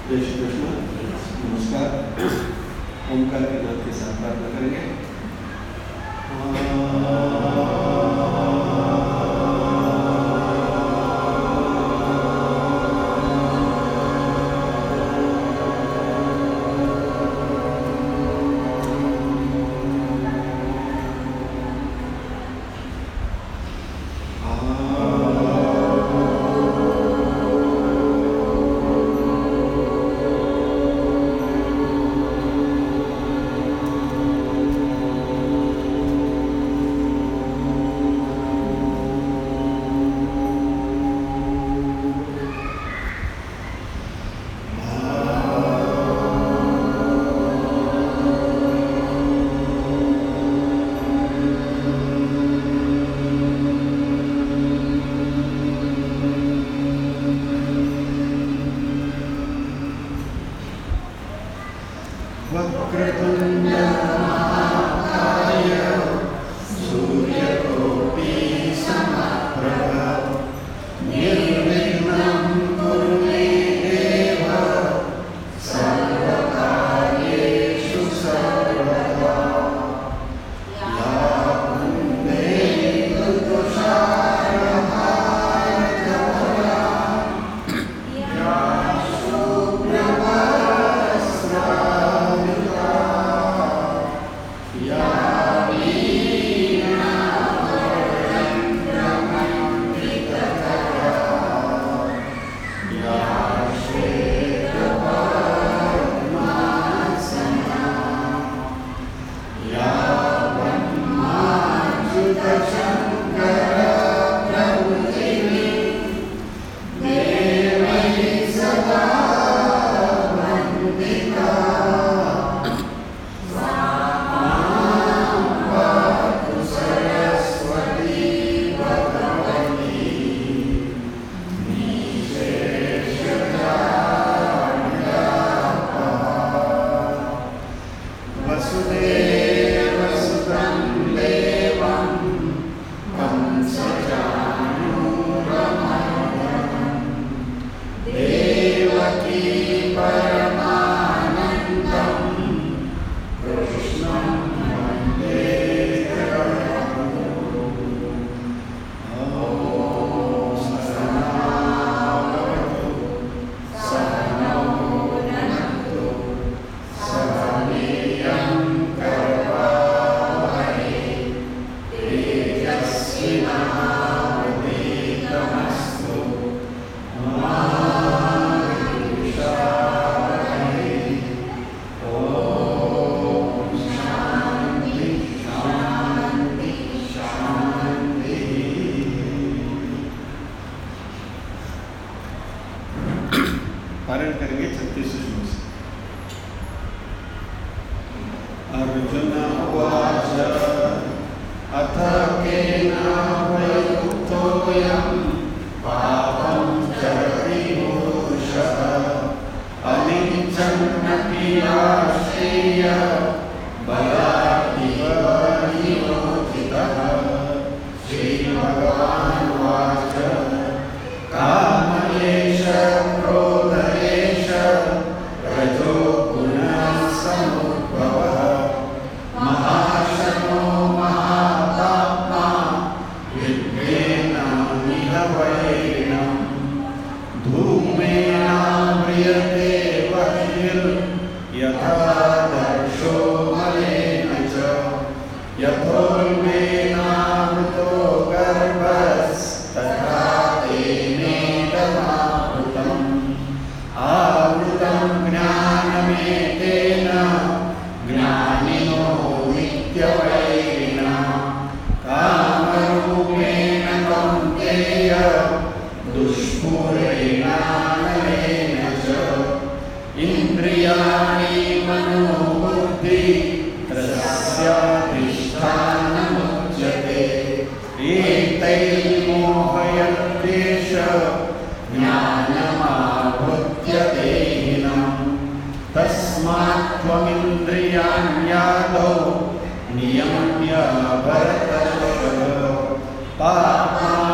जय श्री कृष्ण। नमस्कार। ओमकार के नाम के साथ प्रार्थना करेंगे।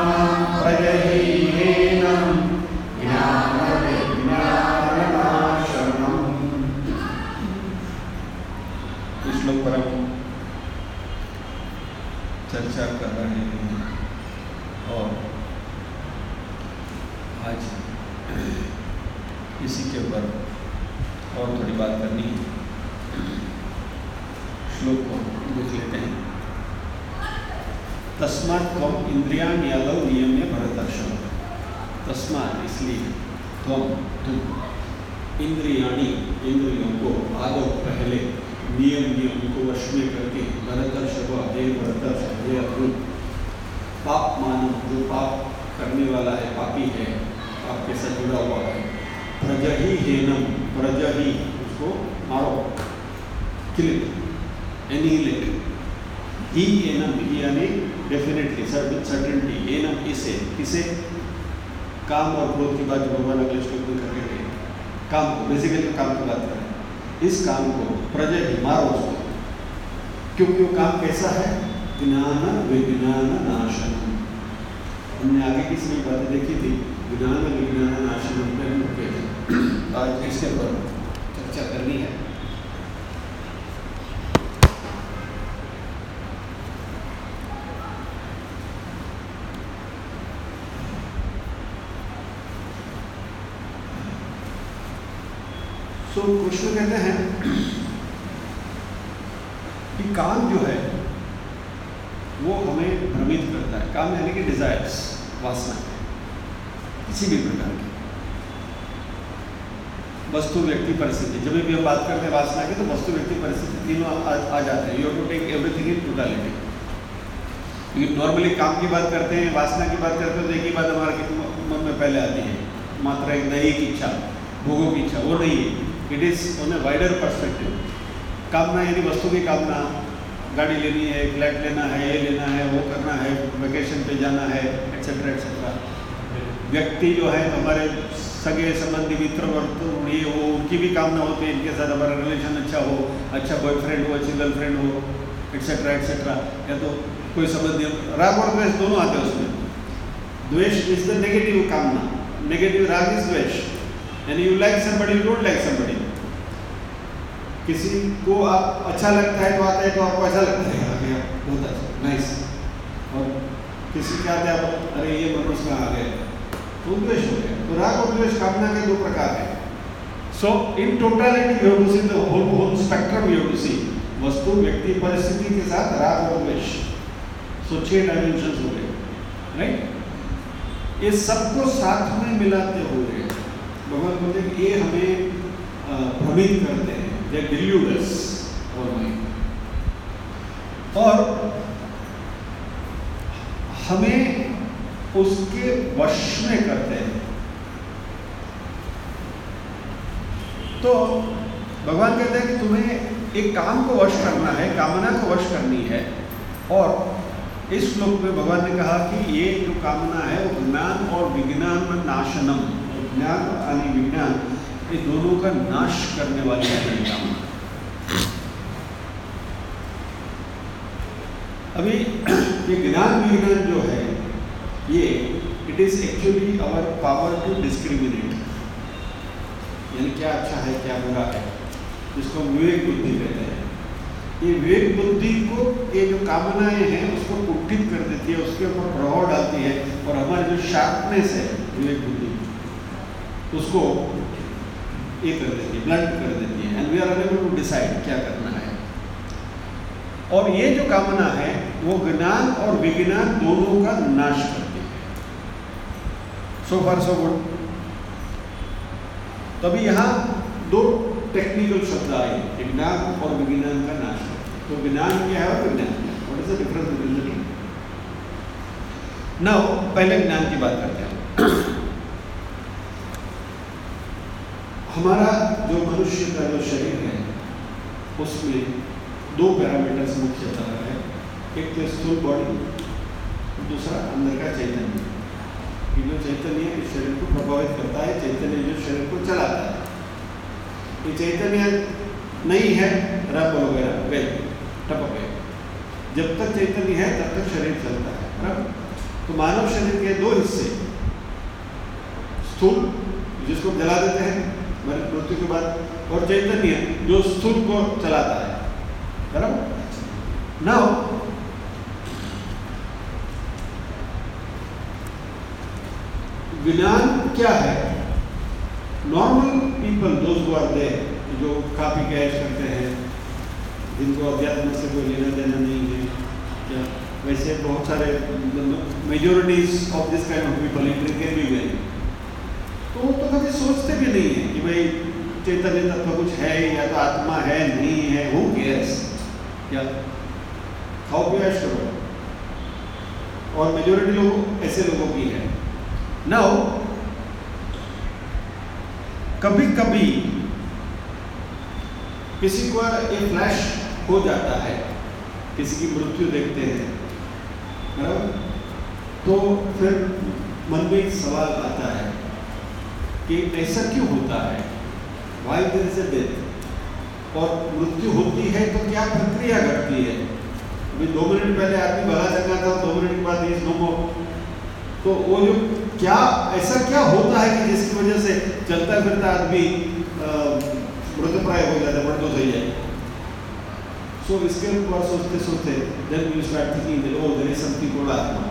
प्रजहीनम् ज्ञानविज्ञाननाशनम् आज इसी के ऊपर और थोड़ी बात करनी है। श्लोक को देख लेते हैं। तस्मात् त्वम इंद्रियाणि यादव नियम्य भरतर्षभ। तस्मात् इसलिए तुम इंद्रियाणि इंद्रियों को आदव पहले नियम को वश में करके भरतर्षभ हे भरतर्षभ हे अर्जुन पाप मानो जो पाप करने वाला है पापी है आपके साथ जुड़ा हुआ है प्रजहि हेनम प्रजहि उसको मारो किल एनिहिलेट ही एनम यानी डेफिनेटली सर्टेनिटी एनम इसे काम और क्रोध की बात भगवान अगले श्लोक में करके गए काम को बेसिकली काम की बात करें इस काम को प्रजहि मारो उसको क्योंकि वो काम कैसा है ज्ञान विज्ञान नाशनम। हमने आगे की सभी बातें देखी थी ज्ञान विज्ञान नाशनम पे हम रुके थे। आज इसके ऊपर चर्चा करनी है। सो कृष्ण कहते हैं कि काम जो है वो हमें भ्रमित करता है। काम यानी कि डिजायर्स वासना किसी भी प्रकार की वस्तु व्यक्ति परिस्थिति जब भी हम बात करते हैं वासना की तो वस्तु व्यक्ति परिस्थिति तीनों आ जाते हैं। You to take everything in totality. क्योंकि नॉर्मली काम की बात करते हैं वासना की बात करते हैं तो एक ही बात हमारे मन में पहले आती है मात्र एक दैहिक इच्छा भोगों की इच्छा वो नहीं है। It is on a wider perspective. कामना यानी वस्तु की कामना गाड़ी लेनी है फ्लैट लेना है ये लेना है वो करना है वेकेशन पे जाना है एक्सेट्रा एक्सेट्रा। व्यक्ति जो है हमारे सगे संबंधी मित्र वर्ग ये वो उनकी भी कामना होती है इनके साथ हमारा रिलेशन अच्छा हो अच्छा बॉयफ्रेंड हो अच्छी गर्लफ्रेंड हो एक्सेट्रा एक्सेट्रा। या तो कोई संबंधी राग और द्वेष दोनों आते हैं उसमें। द्वेष इज द नेगेटिव कामना नेगेटिव राग इज द्वेष यानी you like somebody you don't like somebody. किसी को आप अच्छा लगता है तो आता है तो आपको अच्छा लगता है आ गया बहुत अच्छा नाइस। और किसी के आते आप अरे ये मनुष्य कहाँ आ गए तो द्वेष हो गया। तो राग और द्वेष कामना के दो प्रकार हैं। So in totality you have to see the whole spectrum you have to see वस्तु व्यक्ति परिस्थिति के साथ राग और द्वेष। सो 6 डायमेंशंस हो गए राइट। ये सबको साथ में मिलाते हुए भगवान बोलते हैं कि ये हमें भ्रमित करते हैं they delude us और हमें उसके वश में करते हैं। तो भगवान कहते हैं कि तुम्हें एक काम को वश करना है कामना को वश करनी है। और इस श्लोक में भगवान ने कहा कि ये जो कामना है वो ज्ञान और विज्ञान में नाशनम ज्ञान यानी विज्ञान ये दोनों का नाश करने वाली है कामना। अभी ये ज्ञान विज्ञान जो है ये it is actually our power to discriminate यानी क्या अच्छा है क्या बुरा है जिसको विवेक बुद्धि कहते हैं। ये विवेक बुद्धि को ये जो कामनाएं हैं उसको कुंठित कर देती है उसके ऊपर प्रभाव डालती है और हमारी जो शार्पनेस है विवेक बुद्धि उसको ये कर देती है ब्लंट कर देती है and we are enable to decide क्या करना है। और ये जो कामना है वो ज्ञान और विज्ञान दोनों का नाश करती है। So far so good. तभी यहाँ दो टेक्निकल शब्द आए ज्ञान और विज्ञान का नाश करती है। तो ज्ञान क्या है और विज्ञान क्या है what is the difference between the two. Now पहले ज्ञान की बात करते हैं। हमारा जो मनुष्य का जो शरीर है उसमें दो पैरामीटर्स मुख्यतः है। एक तो स्थूल बॉडी दूसरा अंदर का चैतन्य। ये जो चैतन्य इस शरीर को प्रभावित करता है चैतन्य जो शरीर को चलाता है। ये चैतन्य नहीं है रब वगैरह गए टपक गए। जब तक चैतन्य है तब तक शरीर चलता है बराबर। तो मानव शरीर के दो हिस्से स्थूल जिसको जला देते हैं मृत्यु के बाद और चैतन्य जो स्थूल को चलाता है बराबर। नाउ ज्ञान क्या है? Normal people those who are there, जो खा पी के ऐश करते हैं, जिनको अध्यात्म से कोई लेना देना नहीं है, या वैसे बहुत सारे majorities of this kind of people indicate भी गए, तो कभी सोचते भी नहीं है कि भाई चैतन्य तत्व कुछ है या तो आत्मा है नहीं है, हु केयर्स, या खाओ पियो ऐश करो। और मेजोरिटी लोग ऐसे लोगों की है। नाउ कभी कभी किसी को ये फ्लैश हो जाता है, किसी की मृत्यु देखते हैं, बराबर, तो फिर मन में एक सवाल आता है कि ऐसा क्यों होता है, why there is a death, और मृत्यु होती है तो क्या प्रक्रिया घटती है। अभी 2 मिनट पहले आदमी भला चंगा था, 2 मिनट के बाद इज नो मोर, तो वो जो क्या ऐसा क्या होता है कि जिसकी वजह से चलता फिरता आदमी मृतप्राय हो जाता है, मृत हो जाए। सो इसके ऊपर सोचते सोचते then you start thinking that oh there is something called आत्मा।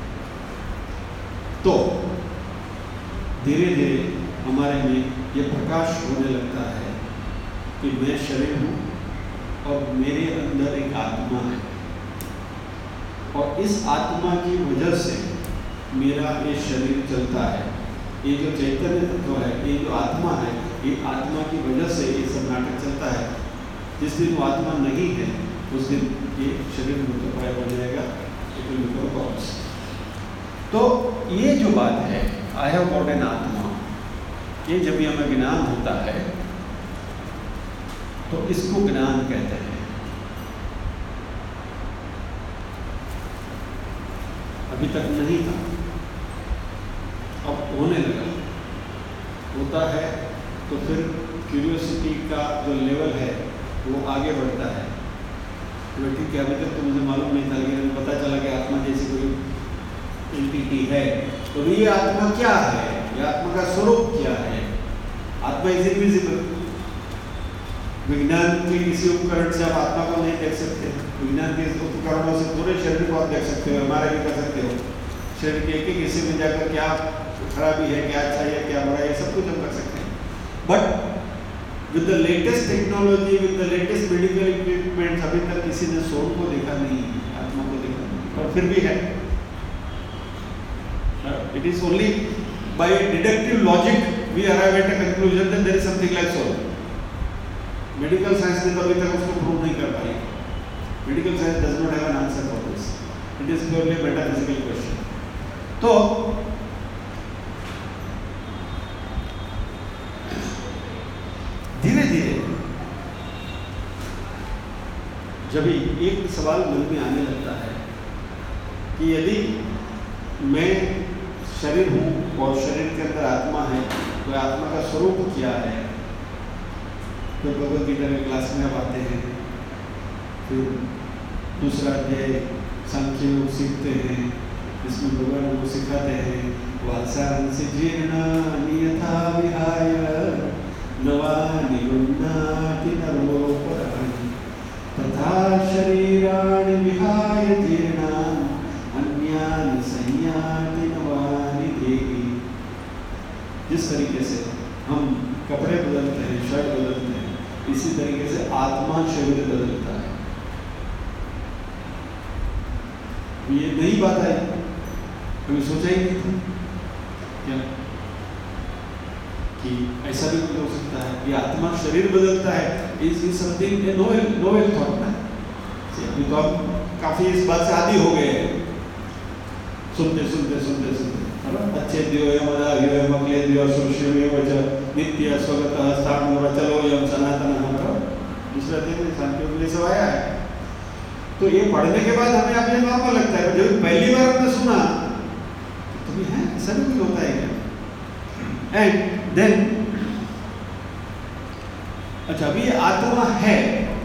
तो धीरे धीरे हमारे में ये प्रकाश होने लगता है कि मैं शरीर हूँ और मेरे अंदर एक आत्मा है, और इस आत्मा की वजह से मेरा ये शरीर चलता है। ये जो चैतन्य तत्व है, ये जो आत्मा है, ये आत्मा की वजह से ये सब नाटक चलता है। जिस दिन वो आत्मा नहीं है उस दिन ये शरीर मृतप्राय हो जाएगा, इट विल बिकम कॉर्प्स। तो ये जो बात है, आई हैव गॉट एन आत्मा, ये जब भी हमें ज्ञान होता है तो इसको ज्ञान कहते हैं। अभी तक नहीं था, अब होने लगा, होता है तो फिर क्यूरियोसिटी का जो लेवल है वो आगे बढ़ता है। तो ठीक है, अभी तक तो मुझे मालूम नहीं था, लेकिन पता चला कि आत्मा जैसी कोई एंटिटी है, तो ये आत्मा क्या है, ये आत्मा का स्वरूप क्या है। आत्मा इज इनविजिबल। विज्ञान के किसी उपकरण से आप आत्मा को नहीं देख सकते, विज्ञान के उपकरणों से पूरे शरीर को आप देख सकते हो, हमारे भी कर सकते हो। शरीर के एक हिस्से में जाकर क्या खराबी है, क्या अच्छा है, क्या बुरा है, सब कुछ हम कर सकते हैं। But with the latest technology, with the latest medical equipment, अभी तक किसी ने सोल को देखा नहीं, आत्मा को देखा नहीं, पर फिर भी है। It is only by deductive logic we arrive at a conclusion that there is something like soul. Medical science ने तो अभी तक उसको प्रूव नहीं कर पाई। Medical science does not have an answer for this, it is purely metaphysical question. तो धीरे धीरे जब एक सवाल मन में आने लगता है कि यदि मैं शरीर हूँ और शरीर के अंदर आत्मा है, तो आत्मा का स्वरूप क्या है। तो भगवद गीता के क्लास में आप आते हैं, फिर दूसरा अध्याय सांख्य योग सीखते हैं, इसमें भगवान को सिखाते हैं वासांसि जीर्णानि यथा विहाय नवानि गृह्णाति नरोपराणि तथा शरीराणि विहाय जीर्णानि अन्यानि संयाति नवानि देहि। जिस तरीके से हम कपड़े बदलते हैं, शर्ट बदलते हैं, इसी तरीके से आत्मा शरीर बदलता है। ये नई बात है, कभी सोचा ही नहीं था क्या कि ऐसा भी हो सकता है कि आत्मा शरीर बदलता है। इज समथिंग नोवेल थॉट ना। अभी तो हम काफी इस बात से आदी हो गए हैं, सुनते सुनते सुनते सुनते अच्छे दियो यमदा हियो यमक्ले दियो सुश्रीमेव च नित्य स्वगतः स्थाणुर चलो यम सनातन हमारा दूसरा दिन शांति के लिए सब आया है। तो ये पढ़ने के बाद हमें अब ये नॉर्मल लगता है, जब पहली बार हमने सुना तो भी है ऐसा भी कुछ होता है क्या। एंड देन अच्छा, अभी आत्मा है,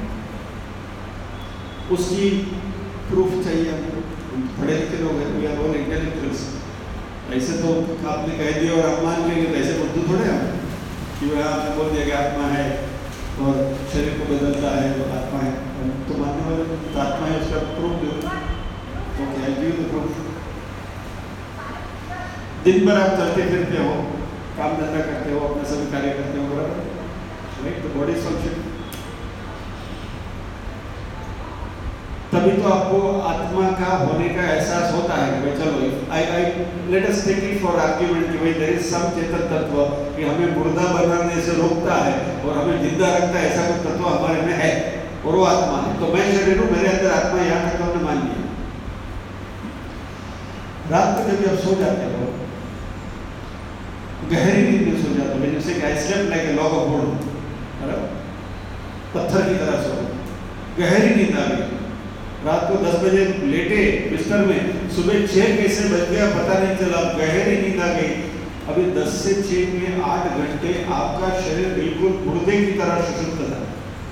उसकी प्रूफ चाहिए हमको। पढ़े लिखे लोग हैं, वी आर ऑल इंटेलेक्चुअल्स। ऐसे तो आपने कह दिया और हम मान लेंगे, तो ऐसे बुद्धू थोड़े हम कि वह आपने बोल दिया कि आत्मा है और शरीर को बदलता है तो आत्मा है, तो मानने वाले तो आत्मा है, उसका प्रूफ दो। Okay, I give the proof. दिन भर आप चलते फिरते हो, काम धंधा करते हो, अपने सभी कार्य करते हो, बराबर, राइट? तो बॉडी फंक्शन, तभी तो आपको आत्मा का होने का एहसास होता है कि भाई चलो I let us take it for argument कि भाई देयर इज सम चेतन तत्व कि हमें मुर्दा बनाने से रोकता है और हमें जिंदा रखता है, ऐसा कोई तत्व हमारे में है और वो आत्मा है। तो मैं शरीर हूँ, मेरे अंदर आत्मा, यहाँ तक तो हमने मान लिया। रात को जब आप सो जाते हो, गहरी नींद में सो जाते हो, जैसे कि I slept like a log of wood, पत्थर की तरह सो, गहरी नींद आ गई, रात को 10 बजे लेटे बिस्तर में, सुबह 6 कैसे बज गया पता नहीं चला, गहरी नींद आ गई। अभी 10 से 6 में 8 घंटे आपका शरीर बिल्कुल मुर्दे की तरह सुषुप्त था।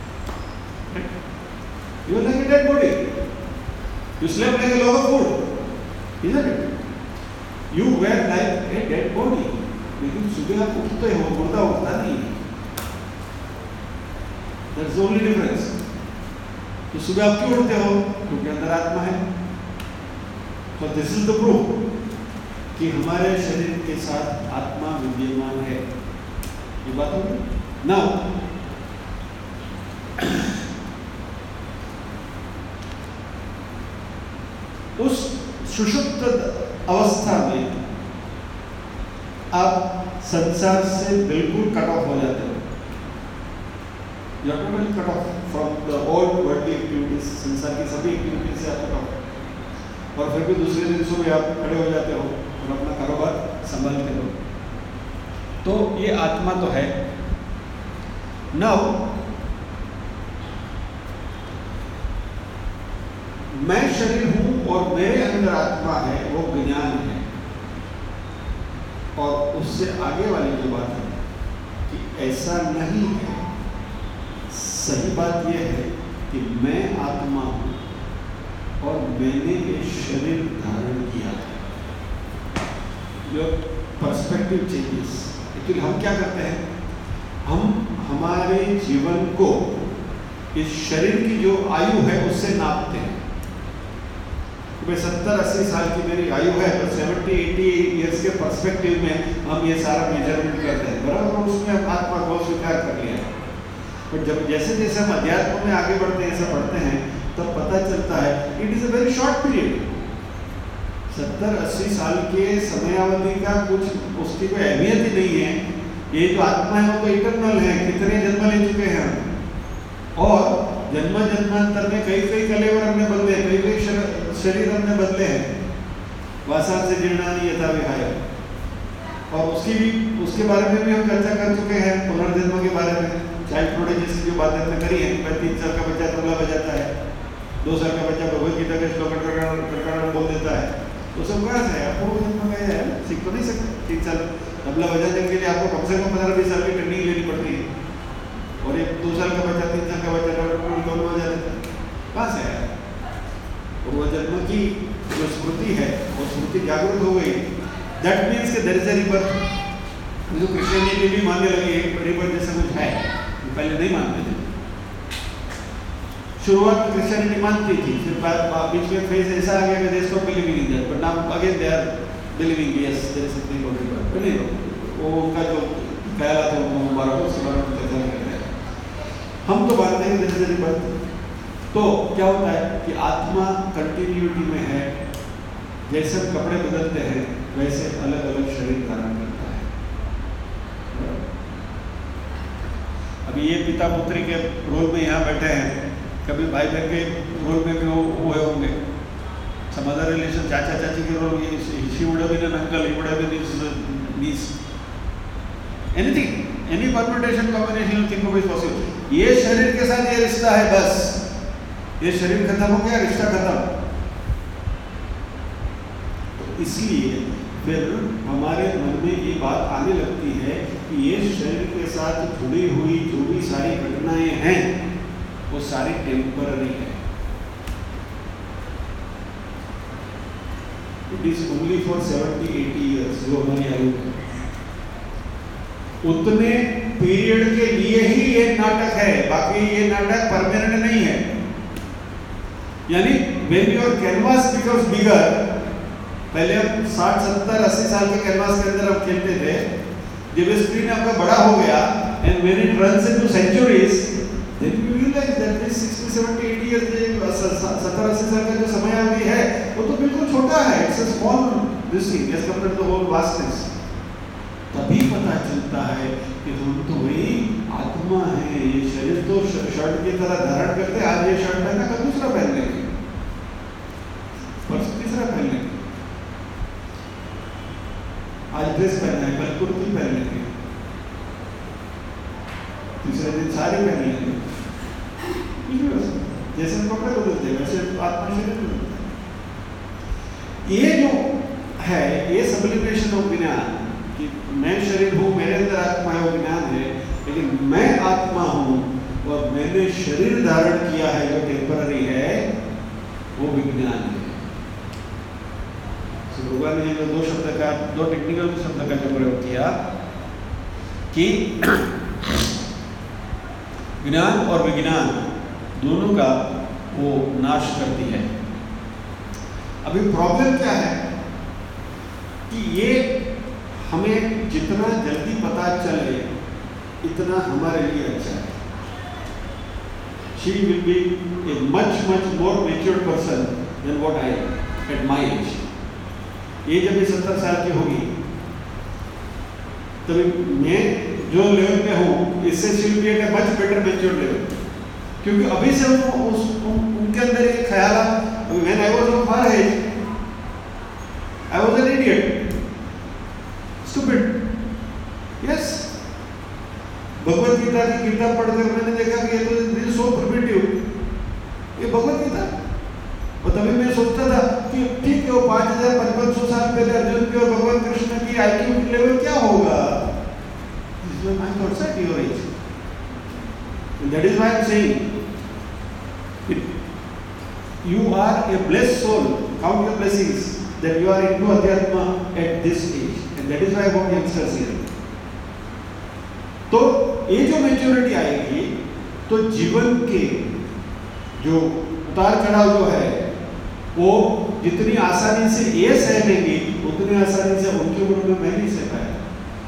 You are like a dead body. You slept like a log of wood, isn't it? You were like a dead body. लेकिन सुबह आप उठते हो, मुर्दा उठता नहीं है। That's the only difference. तो सुबह आप क्यों उठते हो? क्योंकि अंदर आत्मा है। तो दिस इज द प्रूफ कि हमारे शरीर के साथ आत्मा विद्यमान है। ये बात होगी ना? उस सुषुप्त अवस्था में आप संसार से बिल्कुल कट ऑफ हो जाते हो। You are totally cut off from the all worldly activities, संसार की सभी एक्टिविटीज से आप कट ऑफ, और फिर भी दूसरे दिन सुबह आप खड़े हो जाते हो और अपना कारोबार संभालते हो। तो ये आत्मा तो है। नाउ मैं शरीर हूं और मेरे अंदर आत्मा है, वो ज्ञान है। और उससे आगे वाली जो बात है कि ऐसा नहीं है, सही बात यह है कि मैं आत्मा हूं और मैंने ये शरीर धारण किया है। जो पर्सपेक्टिव चेंजेस, एक्चुअली हम क्या करते हैं, हम हमारे जीवन को इस शरीर की जो आयु है उससे नापते हैं। 70-80 साल की मेरी आयु है, तो 70-80 ईयर्स के पर्सपेक्टिव में हम ये सारा मेजरमेंट करते हैं, बराबर। उसमें हम आत्मा को स्वीकार कर लिया है। और जब जैसे जैसे हम अध्यात्म में आगे बढ़ते हैं, ऐसा पढ़ते हैं, तब पता चलता है it is a very short period. 70-80 साल के समयावधि का कुछ उसकी कोई अहमियत ही नहीं है। ये जो आत्मा है वो तो इटरनल है, कितने जन्म ले चुके हैं हम, और जन्म जन्मांतर में कई कई कलेवर हमने बदले, कई कई शरीर हमने बदले हैं। वासान से जीर्णानि यथा विहाय, और उसके बारे में भी हम चर्चा कर चुके हैं, पुनर्जन्म के बारे में। चाइल्ड प्रोडिजीज की जो बातें हमने करी है, 3 साल का बच्चा तबला बजाता है, 2 साल का बच्चा भगवद गीता के श्लोक कड़कड़ बोल देता है, तो सब कहाँ से है? पूर्व जन्म में है, सीख तो नहीं सकते। 3 साल तबला बजाने के लिए आपको कम से कम 15-20 साल की ट्रेनिंग लेनी पड़ती है, और एक 2 साल का बच्चा 3 साल का बच्चा ढोल बजा देता है, कहाँ से आया? पूर्व जन्म की जो स्मृति है वो स्मृति जागरूक हो गई। दैट मीन्स कि देयर इज अ रिबर्थ। जो क्रिश्चियनिटी भी मानने लगी है रिबर्थ जैसा कुछ है, पहले नहीं मानते थे। शुरुआत में क्रिश्चियनिटी मानती थी, फिर बीच में फेज ऐसा आ गया कि they stop believing in that, but now again they are believing yes there is something called rebirth. नहीं, वो उनका जो ख्याल आता है उनको मुबारक, उसके बारे में चर्चा करते हैं। हम तो मानते हैं देयर इज अ रिबर्थ। तो क्या होता है कि आत्मा कंटिन्यूटी में है, जैसे हम कपड़े बदलते हैं वैसे अलग अलग शरीर धारण करता है। अभी ये पिता पुत्री के रोल में यहाँ बैठे हैं, कभी भाई बहन के रोल में भी वो हुए होंगे, some other relation, चाचा चाची के रोल में, she would have been an uncle, he would have been his niece, anything, any permutation combination you think of is possible। ये शरीर के साथ ये रिश्ता है, बस ये शरीर खत्म हो गया, रिश्ता खत्म। तो इसलिए फिर हमारे मन में ये बात आने लगती है कि ये शरीर के साथ जुड़ी हुई जो भी सारी घटनाएं हैं वो सारी टेम्पररी है। It is only for 70-80 years जो हमारी आयु है, उतने पीरियड के लिए ही ये नाटक है, बाकी ये नाटक परमानेंट नहीं है। यानी when your canvas becomes bigger, पहले हम 60, 70, 80 साल के कैनवास के अंदर हम खेलते थे। जब स्क्रीन आपका बड़ा हो गया and when it runs into centuries, then you realize that this 60, 70, 80 years 70, 80 साल का जो समय अभी है वो तो बिल्कुल छोटा है। It's a small this thing as compared to the whole vastness. तभी पता चलता है कि हम तो वही आत्मा है। ये शरीर तो शर्ट की तरह धारण करते, आज ये शर्ट पहना, कल दूसरा पहन लेंगे, परसों तीसरा पहन लेंगे, आज ड्रेस पहनना है, कल कुर्ती पहन लेंगे, तीसरे दिन साड़ी पहन लेंगे। जैसे हम कपड़े बदलते हैं वैसे आत्मा शरीर बदलता है। ये जो है ये सब्लिमेशन ऑफ ज्ञान कि मैं शरीर हूँ, मेरे अंदर आत्मा है, वो ज्ञान है। लेकिन मैं आत्मा हूँ और मैंने शरीर धारण किया है जो टेम्पररी है, वो विज्ञान है। भगवान ने जो दो टेक्निकल शब्द का जो प्रयोग किया कि ज्ञान और विज्ञान दोनों का वो नाश करती है। अभी प्रॉब्लम क्या है कि ये हमें जितना जल्दी पता चले इतना हमारे लिए अच्छा है। She will be a much more mature person than what I am at my age. ये जब 70 साल की होगी तभी मैं जो लेवल पे हूँ इससे she will be at a much better mature level. क्योंकि अभी से उनके अंदर एक ख्याल, when I was of her age, I was an idiot, stupid. Yes. Bhagavad Gita की किताब पढ़कर मैंने देखा कि ये तो दिस सो प्रिमिटिव, ये भगवत गीता। और तभी मैं सोचता था कि ठीक है वो 5500 साल पहले अर्जुन की और भगवान कृष्ण की IQ लेवल क्या होगा। My thoughts at your age. And that is why I am saying you are a blessed soul. Count your blessings that you are into Adhyatma at this age. And that is why I want youngsters here. तो ये जो maturity आएगी तो जीवन के जो उतार चढ़ाव जो है वो जितनी आसानी से ये सह लेंगी उतनी आसानी से उनकी उम्र में मैं नहीं सह पाया,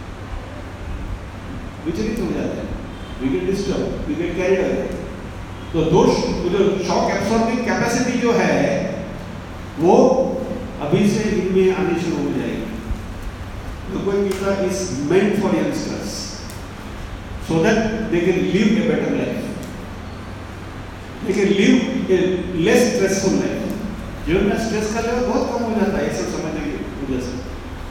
विचलित हो जाते हैं, we get disturbed, we get carried away। तो दोष जो शॉक एब्सॉर्बिंग कैपेसिटी जो है वो अभी से इनमें आनी शुरू हो जाएगी। Bhagavad Gita is meant for youngsters so that they can live a better life, they can live a less stressful life। जीवन में स्ट्रेस का लेवल बहुत कम हो जाता है ये सब समझने की वजह से।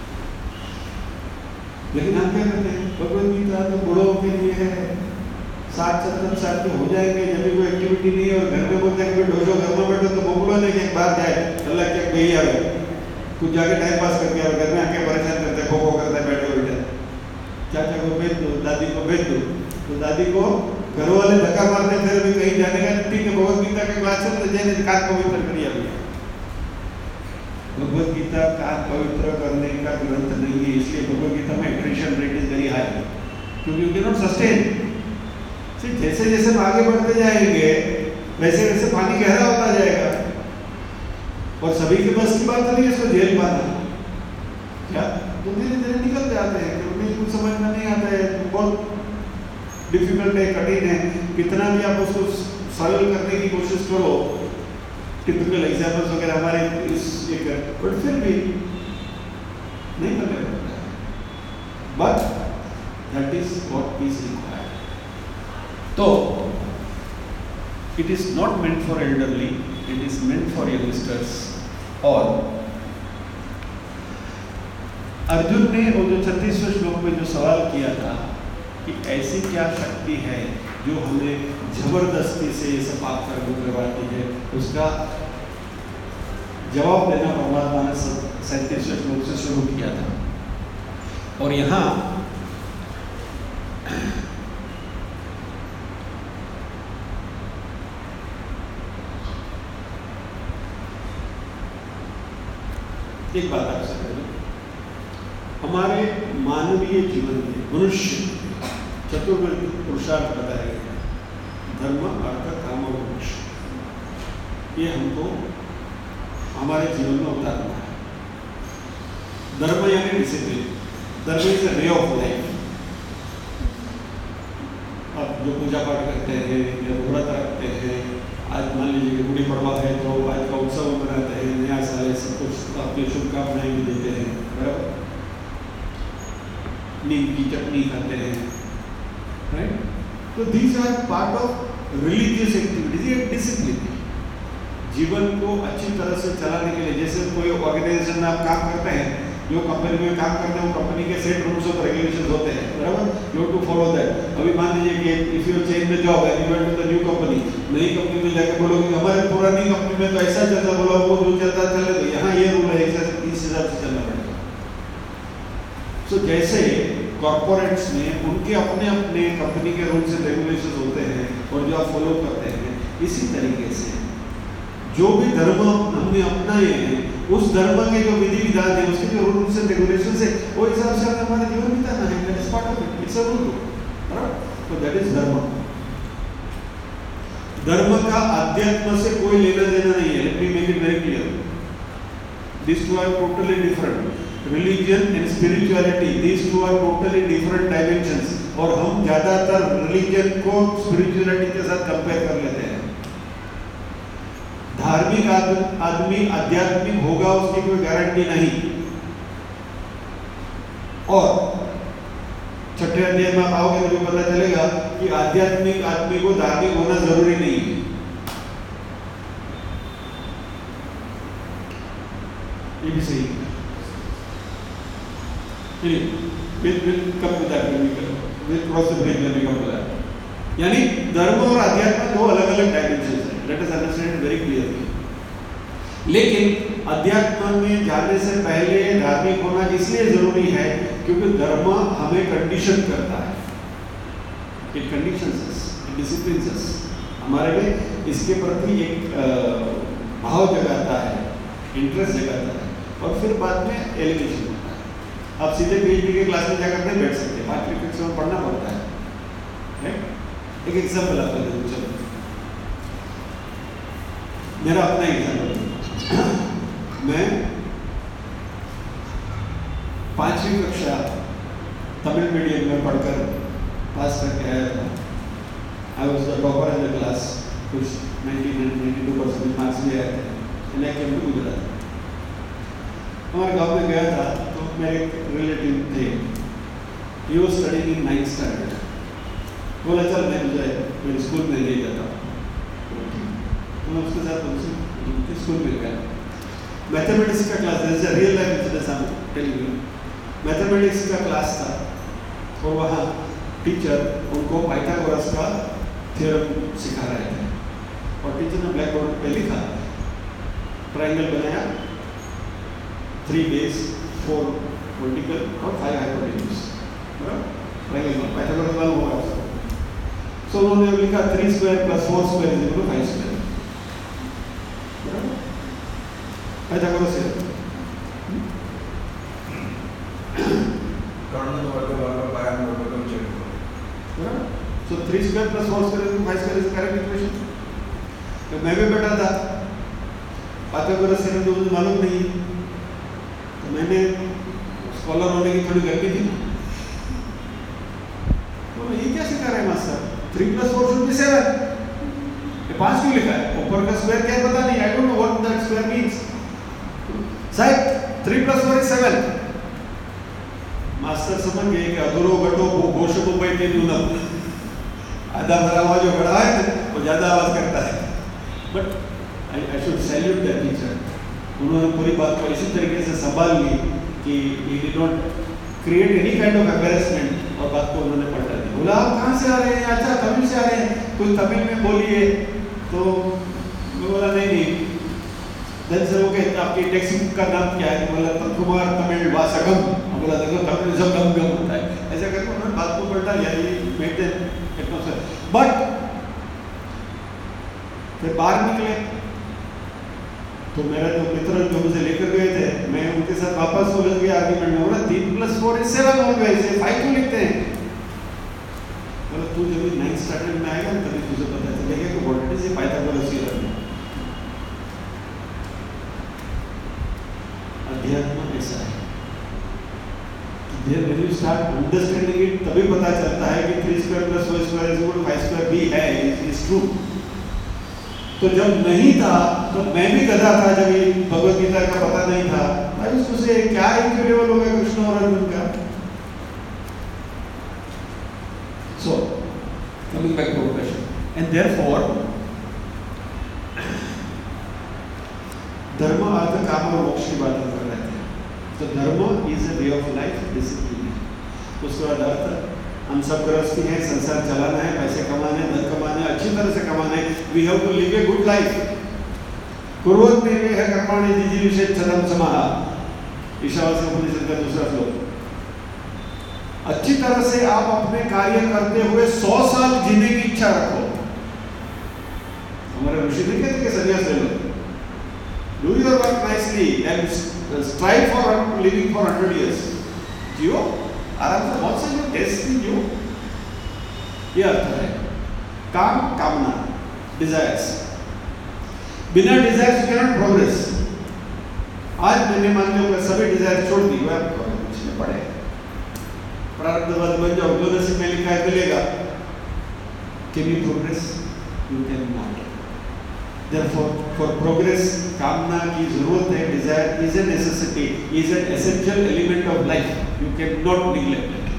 लेकिन हम क्या करते हैं, भगवद गीता तो बूढ़ों के लिए है, 60-70 साल के हो जाएंगे जब भी कोई एक्टिविटी नहीं है और घर में बोलते हैं कि ढोजो घर में बैठो तो बोलो नहीं कि एक बार जाए अल्लाह क्या कही आवे, कुछ जाके टाइम पास करके आओ, घर में आके परेशान करते हैं, खो करते हैं, बैठे बैठे चाचा को भेज दो, दादी को भेज दो, तो दादी को घर वाले धक्का मारते फिर भी कहीं जाने का ठीक है, भगवद गीता के क्लास चलते जाने कान पवित्र करिए। अभी भगवद गीता कान पवित्र करने का ग्रंथ नहीं है, इसलिए भगवद गीता में attrition rate is very high, क्योंकि यू कैन नॉट सस्टेन। जैसे जैसे हम आगे बढ़ते जाएंगे वैसे वैसे पानी गहरा होता जाएगा और सभी के बस की बात नहीं है इसको झेल पाना। क्या तो धीरे धीरे निकल जाते हैं, क्योंकि कुछ समझ में नहीं आता है, बहुत डिफिकल्ट है, कठिन है, कितना भी आप उसको सरल करने की कोशिश करो, टिपिकल एग्जाम्पल्स वगैरह हमारे इस एक, बट फिर भी नहीं करने पड़ता है। But that is what is required. तो it is not meant for elderly, it is meant for youngsters. और अर्जुन ने वो जो 36वें श्लोक में जो सवाल किया था कि ऐसी क्या शक्ति है जो हमें जबरदस्ती से ये सब पाप कर्म करवाती है, उसका जवाब देना परमात्मा ने 37वें श्लोक से शुरू किया था। और यहाँ एक बात आपसे करूं, हमारे मानवीय जीवन में मनुष्य चतुर्विध पुरुषार्थ बताया गया, धर्म अर्थ काम और मोक्ष, ये हमको हमारे जीवन में उतारना है। धर्म यानी discipline, dharma is a way of life. अब जो पूजा पाठ करते हैं या व्रत रखते हैं, आज मान लीजिए कि गुड़ी पड़वा है तो आज का उत्सव मनाते हैं, नया साल है, सब कुछ अपनी शुभकामनाएं भी देते हैं, बराबर। नीम की चटनी खाते हैं, राइट। तो these are part of religious activities, ये डिसिप्लिन है। जीवन को अच्छी तरह से चलाने के लिए, जैसे कोई ऑर्गेनाइजेशन में आप काम करते हैं, जो कंपनी में काम करते हैं वो कंपनी के सेट रूल्स ऑफ रेगुलेशंस होते हैं, बराबर। You have to follow that. अभी मान लीजिए कि if you change the job and you went to the new company, नई कंपनी में जाकर बोलोगे हमारे पुरानी कंपनी में तो ऐसा चलता, बोला वो जो चलता चले, तो यहाँ ये रूल है, इस हिसाब से चलना पड़ेगा। सो जैसे कॉर्पोरेट्स में उनके अपने अपने कंपनी के रूल्स एंड रेगुलेशंस होते हैं और जो आप फॉलो करते हैं, इसी तरीके से जो भी धर्म हमने अपनाए हैं, उस धर्म के जो विधि विधान है, उसके जो रूल्स एंड रेगुलेशंस है, वो हिसाब से हमारे जीवन बिताना है। That is part of it, it's a rule, right. तो दैट इज धर्म। धर्म का अध्यात्म से कोई लेना देना नहीं है। Let me make it very clear, this two are totally different. Religion and spirituality, this two are totally different dimensions. और हम ज्यादातर रिलीजन को स्पिरिचुअलिटी के साथ कंपेयर कर लेते हैं। धार्मिक आदमी आध्यात्मिक होगा, उसकी कोई गारंटी नहीं। और छठे अध्याय में आप आओगे तो पता चलेगा कि आध्यात्मिक आदमी को धार्मिक होना जरूरी नहीं है। ये भी सही है। यानी धर्म और अध्यात्म दो अलग अलग डायमेंशंस हैं। Let us understand very clearly. लेकिन अध्यात्म में जाने से पहले धार्मिक होना इसलिए जरूरी है क्योंकि धर्म हमें कंडीशन करता है, it conditions us, it disciplines us. हमारे में इसके प्रति एक भाव जगाता है, इंटरेस्ट जगाता है, और फिर बाद में एलिगेशन होता है। आप सीधे पीएचडी के क्लास में जाकर नहीं बैठ सकते, 5 क्रिकेट में पढ़ना पड़ता है। एक एग्जाम्पल आपको दे दूं, चलो मेरा अपना एग्जाम्पल। मैं 5वीं कक्षा तमिल मीडियम में पढ़कर पास करके आया था। I was the topper in the class, कुछ 92% मार्क्स भी आए थे। गुजरात हमारे गाँव में गया था, तो मेरे रिलेटिव थे, he was studying in 9th standard. बोला चल मैं तुझे मेरे स्कूल में ले जाता हूँ। तो मैं उसके साथ उनके स्कूल में गया। मैथमेटिक्स का क्लास, जैसे real life incidence I am telling you. Mathematics का क्लास था और वहाँ टीचर उनको पाइथागोरस का थ्योरम सिखा रहे थे। और टीचर ने ब्लैक बोर्ड पे लिखा, ट्रायंगल बनाया, 3 बेस, 4 वर्टिकल और 5 हाइपोटेन्यूज, ट्रायंगल पाइथागोरस वाला होगा उसको। सो उन्होंने लिखा 3 square plus 4 square is equal to 5 square. Pythagoras है। So 3 square plus 4 square is 5 square is the correct equation. तो मैं भी बैठा था, पाइथागोरस थ्योरम तो मुझे मालूम नहीं, तो मैंने स्कॉलर होने की थोड़ी गर्मी थी। तो ये क्या सिखा रहे हैं मास्टर, 3 + 4 should be 7। ये 5 क्यों लिखा है? ऊपर का स्क्वायर क्या है पता नहीं, I don't know what that square means. साहब 3 + 4 is 7। मास्टर समझ गए कि अधूरो घटो घोषको पैते नूनम, आधा भरा हुआ जो बड़ा है वो ज्यादा आवाज करता है। But I should salute that teacher, उन्होंने पूरी बात को इसी तरीके से संभाल ली कि he did not create any kind of embarrassment, और बात को उन्होंने पलटा दी। बोला आप कहाँ से आ रहे हैं? अच्छा तमिल से आ रहे हैं, कुछ तमिल में बोलिए। तो मैं बोला नहीं। देन सर ओके, आपकी टेक्स्ट बुक का नाम क्या है? बोला कुमार तमिल वासगम। बोला देखो तमिल सब गम गम होता है, ऐसा करके उन्होंने बात को पलटा लिया। ये मेंटेन एटमॉस्फेयर। बट फिर बाहर निकले तो मेरा जो मित्र जो मुझे लेकर गए थे, मैं उनके साथ वापस उलझ गया आर्ग्यूमेंट में। बोला 3 + 4 is 7 ऑलवेज, 5 क्यों लिखते हैं? बोला तू जब 9th स्टैंडर्ड में आएगा ना तभी तुझे पता चलेगा कि what is a Pythagoras theorem. अध्यात्म ऐसा है, स्टार्ट अंडरस्टैंडिंग इट तभी पता चलता है कि 3 square plus 4 square is equal to 5 square भी है, इज ट्रू। तो जब नहीं था तो मैं भी गधा था, जब ये भगवत गीता का पता नहीं था भाई, उससे क्या इक्विलेबल हो गया कृष्ण और अर्जुन का। So coming back to question, and therefore dharma artha काम और मोक्ष की बात कर रहे थे। तो dharma is a way of life, discipline. उसके बाद अर्थ, हम सब गृहस्थी हैं, संसार चलाना है, पैसे कमाने, धन कमाने, अच्छी तरह से कमाने। We have to live a good life. कुर्वन्नेवेह कर्माणि जिजीविषेच्छदं समाः, ईशावास्य उपनिषद का दूसरा श्लोक। अच्छी तरह से आप अपने कार्य करते हुए 100 साल जीने की इच्छा रखो। हमारे ऋषि नहीं कहते कि संन्यास ले लो, do your work nicely and strive for living for 100 years। जियो आराम से, बहुत से जो टेस्ट जो ये अर्थ है। काम, कामना, डिजायर्स। बिना डिजायर्स यू कैनॉट प्रोग्रेस। आज मैंने मान लो सभी डिजायर छोड़ दी, वह कुछ में पड़े, प्रारब्धवाद बन जाओ, जो नसीब में लिखा है मिलेगा। Can you progress? You can not. Therefore, for progress, कामना की जरूरत है। Desire is a necessity, is an essential element of life. You cannot neglect it.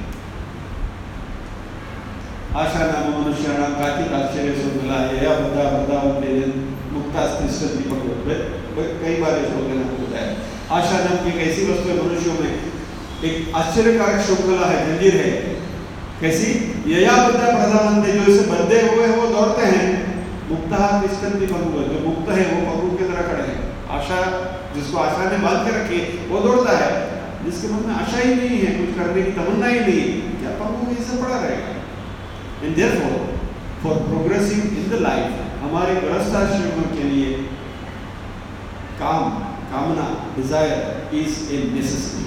आशा नाम मनुष्याणां काचित् आश्चर्यसुर्मिलाः यया बद्धा बद्धा उद्वेलन मुक्तास्तिष्ठन्ति भगवत्। कई बार इस श्लोक में होता है। आशा नाम की एक ऐसी वस्तु है मनुष्यों में, एक आश्चर्यकारक श्रृंखला है, जंजीर है। कैसी? यया बद्धा प्रधानंते, जो इसे बंधे हुए हैं वो दौड़ते हैं। मुक्ता तिष्ठन्ति भगवत्, जो मुक्त है वो प्रभु की तरह खड़े हैं। आशा, जिसको आशा ने बांध के रखी वो दौड़ता है, जिसके मन में आशा ही नहीं है, कुछ करने की तमन्ना ही नहीं, क्या प्रभु के से पड़ा रहेगा। And therefore for progressing in the life, हमारे गृहस्थाश्रम के लिए काम, कामना, डिजायर इज ए नेसेसिटी।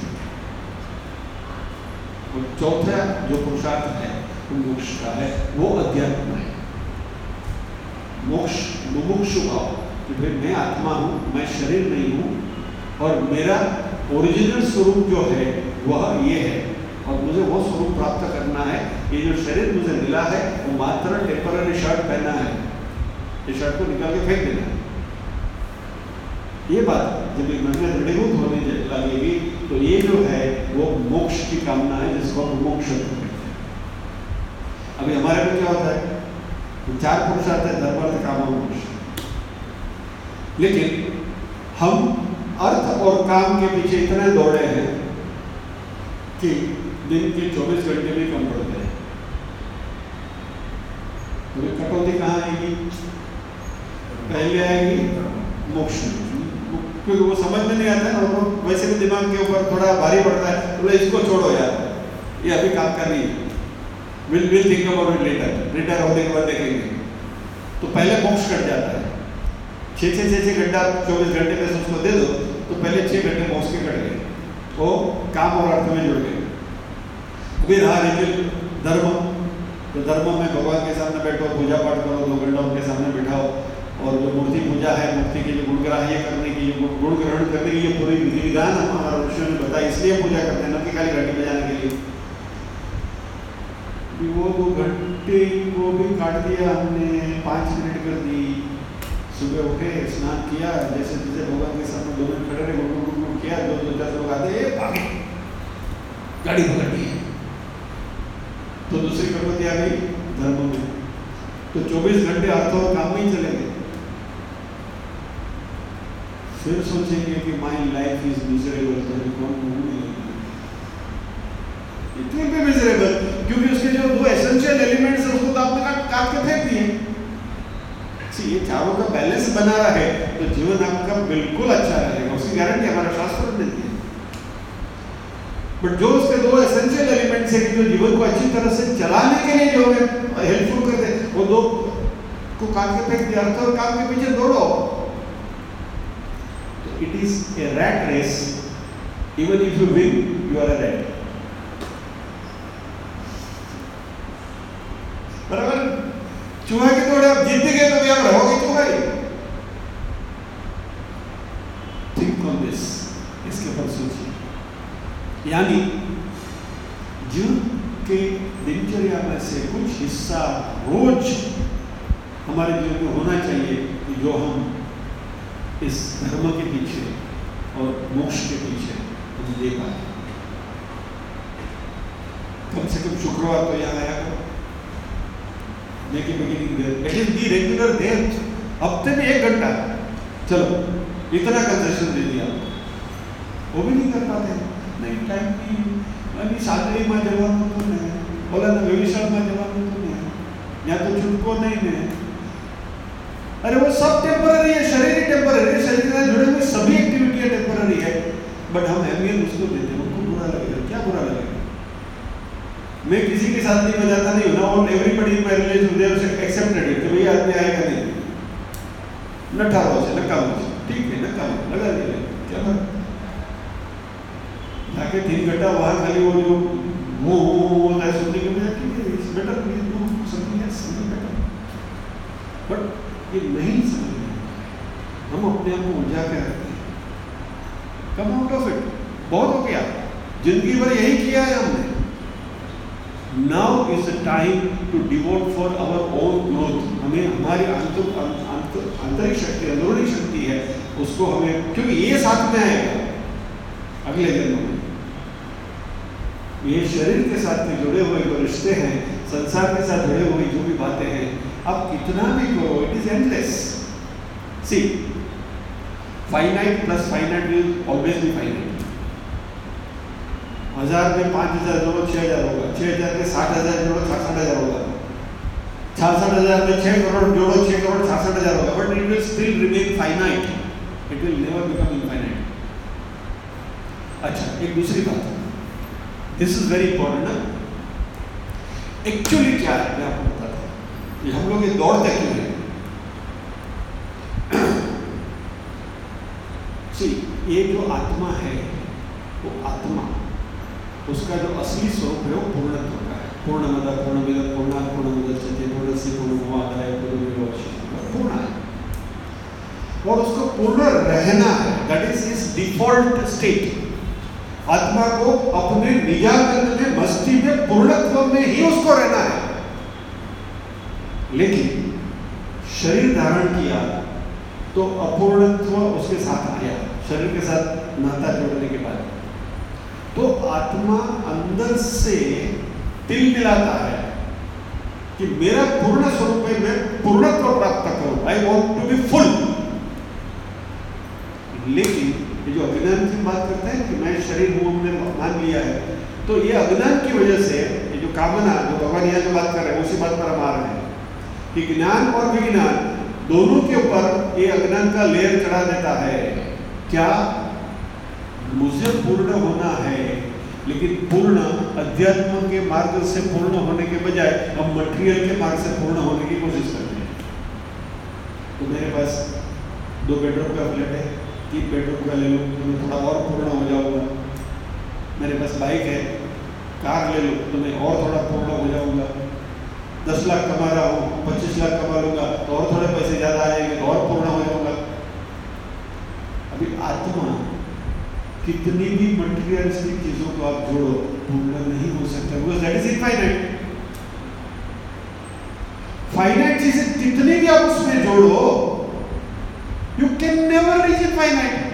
और चौथा जो पुरुषार्थ है वो मोक्ष का है, वो अध्यात्म है। मोक्ष, मुमुक्षु भाव कि भाई मैं आत्मा हूँ, मैं शरीर नहीं हूँ, और मेरा ओरिजिनल स्वरूप जो है वह ये है, और मुझे वो स्वरूप प्राप्त करना है। ये जो शरीर मुझे मिला है वो मात्र टेम्पररी शर्ट पहना है, ये शर्ट को निकाल के फेंक देना। ये बात जब एक मन में दृढ़ीभूत होने लगेगी तो ये जो है वो मोक्ष की कामना है, जिसको हम मोक्ष कहते हैं। अभी हमारे में क्या होता है? 4 पुरुषार्थ है, धर्म अर्थ काम और मोक्ष। लेकिन हम अर्थ और काम के पीछे इतने दौड़े हैं कि दिन के 24 घंटे भी कम पड़ते हैं। तो कटौती कहाँ आएगी? पहले आएगी मोक्ष, क्योंकि वो समझ में नहीं आता है ना, वैसे भी दिमाग के ऊपर थोड़ा भारी पड़ता है, बोले इसको छोड़ो यार, ये अभी काम कर रही है, will think about it later, retire होने के बाद देखेंगे। तो पहले मोक्ष कट जाता है। 6 घंटा 24 घंटे में उसको दे दो तो पहले 6 घंटे मोक्ष के कट गए, वो काम और अर्थ में जुड़ गए। अभी रहा रिचुअल धर्म, तो धर्म में भगवान के सामने बैठो, पूजा पाठ करो, 2 घंटा उनके सामने बिठाओ, और जो मूर्ति पूजा है, मुक्ति के जो गुणग्राह्य करने की, गुण ग्रहण करने की ये पूरी विधि विधान हमारा ऋषियों ने बताया, इसलिए पूजा करते हैं, न कि खाली घंटी बजाने के लिए। वो 2 घंटे को भी काट दिया हमने, 5 मिनट कर दी। सुबह उठे, स्नान किया, जैसे जैसे भगवान के सामने 2 मिनट खड़े रहे, गुड़ किया, 2-10 लोग आते भागे, गाड़ी पकड़ ली, तो दूसरी प्रवृत्ति आ गई धर्म में। तो 24 घंटे अर्थ और काम में ही चले गए। फिर सोचेंगे कि माई लाइफ इज मिजरेबल, तो कौन इट विल बी मिजरेबल, क्योंकि उसके जो 2 एसेंशियल एलिमेंट्स हैं उसको तो आपने काट के फेंक दिए। ये चारों का बैलेंस बना रहे तो जीवन आपका बिल्कुल अच्छा रहेगा, उसकी गारंटी हमारा शास्त्र देती है। बट जो उसके 2 एसेंशियल एलिमेंट्स है कि जो जीवन को अच्छी तरह से चलाने के लिए जो है हेल्पफुल करते हैं, वो 2 को काट के फेंक दिया, अर्थ और काम के पीछे दौड़ो। तो it is a rat race, even if you win you are a rat. बराबर, चूहे के दौड़े आप जीत गए तो भी आप रहोगे चूहे। थिंक ऑन दिस, इसके ऊपर सोचिए। यानी दिनचर्या में से कुछ हिस्सा रोज हमारे जीवन में होना चाहिए कि जो हम इस धर्म के पीछे और मोक्ष के पीछे हम दे पाए। कम से कम शुक्रवार तो यहाँ आया करो, make a beginning there, at least be regular there, हफ्ते में 1 घंटा, चलो इतना कंसेशन दे दिया, वो भी नहीं कर पाते, नहीं टाइम नहीं, सादरी में जवान तो नहीं, बोला ना व्यवसाय में जवान तो नहीं, या तो छुटको नहीं, अरे वो सब टेम्पररी है, शरीर ही टेम्पररी है, शरीर से जुड़े हुए सभी एक्टिविटी टेम्पररी है, बट हम अहमियत उसको देते हैं, उनको बुरा लगेगा, क्या बुरा लगेगा? मैं किसी के साथ नहीं बजाता नहीं हूँ ना, और everybody in my relation they have accepted it कि भैया आदमी आएगा नहीं, न 18 से न कम से, ठीक है न कम लगा दिया, क्या बात जाके 3 घंटा वहाँ खाली वो जो वो सुनने के लिए ठीक है, it's better something else, better, but ये नहीं समझ, हम अपने आप को उलझा के रखते हैं, कम आउट ऑफ इट, बहुत हो गया, जिंदगी भर यही किया है हमने। Now is the time to devote for our own growth. हमें हमारी आंतरिक शक्ति, अंदरूनी शक्ति है, उसको हमें, क्योंकि ये साथ में आएगा अगले जन्म में, ये शरीर के साथ में जुड़े हुए जो रिश्ते हैं, संसार के साथ जुड़े हुए जो भी बातें हैं, आप कितना भी करो, it is endless. See, finite plus finite will always be finite. 1000 में 5000 जोड़ो 6000 होगा, 6000 में 60000 जोड़ो 66000 होगा, 66000 में 6 करोड़ जोड़ो 6 करोड़ 66000 होगा, but it will still remain finite, it will never become infinite. अच्छा, एक दूसरी बात, दिस इज वेरी इंपॉर्टेंट ना, एक्चुअली क्या है मैं आपको बताता हूँ, ये हम लोग ये दौड़ते क्यों हैं? सी, ये जो आत्मा है, वो आत्मा, उसका जो असली स्वरूप है वो पूर्णत्व का है, पूर्णमद पूर्णमिदं पूर्णात् पूर्णमुदच्यते पूर्णस्य पूर्णमेवावशिष्यते पूर्ण है, और उसको पूर्ण रहना है, that is his default state. आत्मा को अपने निजानंद में, मस्ती में, पूर्णत्व में ही उसको रहना है, लेकिन शरीर धारण किया तो अपूर्णत्व उसके साथ आया, शरीर के साथ नाता जोड़ने के बाद, तो आत्मा अंदर से दिल मिलाता है कि मेरा पूर्ण स्वरूप है, मैं पूर्णत्व प्राप्त करूं, I want to be full. लेकिन ये जो अज्ञान की बात करते हैं कि मैं शरीर हूं, हमने मान लिया है, तो ये अज्ञान की वजह से, ये जो कामना, जो भगवान यहाँ जो बात कर रहे हैं उसी बात पर हम आ रहे हैं कि ज्ञान और विज्ञान दोनों के ऊपर ये अज्ञान का लेयर चढ़ा देता है। क्या? मुझे पूर्ण होना है, लेकिन पूर्ण अध्यात्म के मार्ग से पूर्ण होने के बजाय हम मटेरियल के मार्ग से पूर्ण होने की कोशिश करते हैं। तो मेरे पास 2 बेडरूम का फ्लैट है, 3 बेडरूम का ले लो तो मैं थोड़ा और पूर्ण हो जाऊंगा। मेरे पास बाइक है, कार ले लो तो मैं और थोड़ा पूर्ण हो जाऊंगा। 10 लाख कमा रहा हूँ, 25 लाख कमा लूंगा तो और थोड़े पैसे ज्यादा आ जाएंगे तो और पूर्ण हो जाऊंगा। अभी आत्मा कितनी भी मटेरियलिस्टिक चीजों को आप जोड़ो, पूर्ण नहीं हो सकता, because that is infinite. Finite चीजें कितनी भी आप उसमें जोड़ो, you can never reach infinite.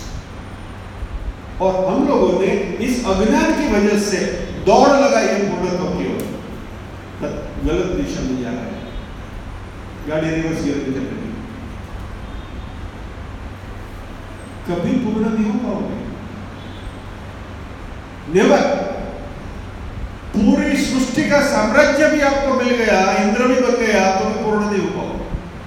और हम लोगों ने इस अज्ञान की वजह से दौड़ लगाई है पूर्णत्व की ओर, गलत दिशा में जा रहा है, गाड़ी रिवर्स गियर में चल रही है, कभी पूर्ण नहीं हो पाओगे, नेवर। पूरी सृष्टि का साम्राज्य भी आपको मिल गया, इंद्र भी बन गया, तो भी पूर्ण नहीं हो पाओगे।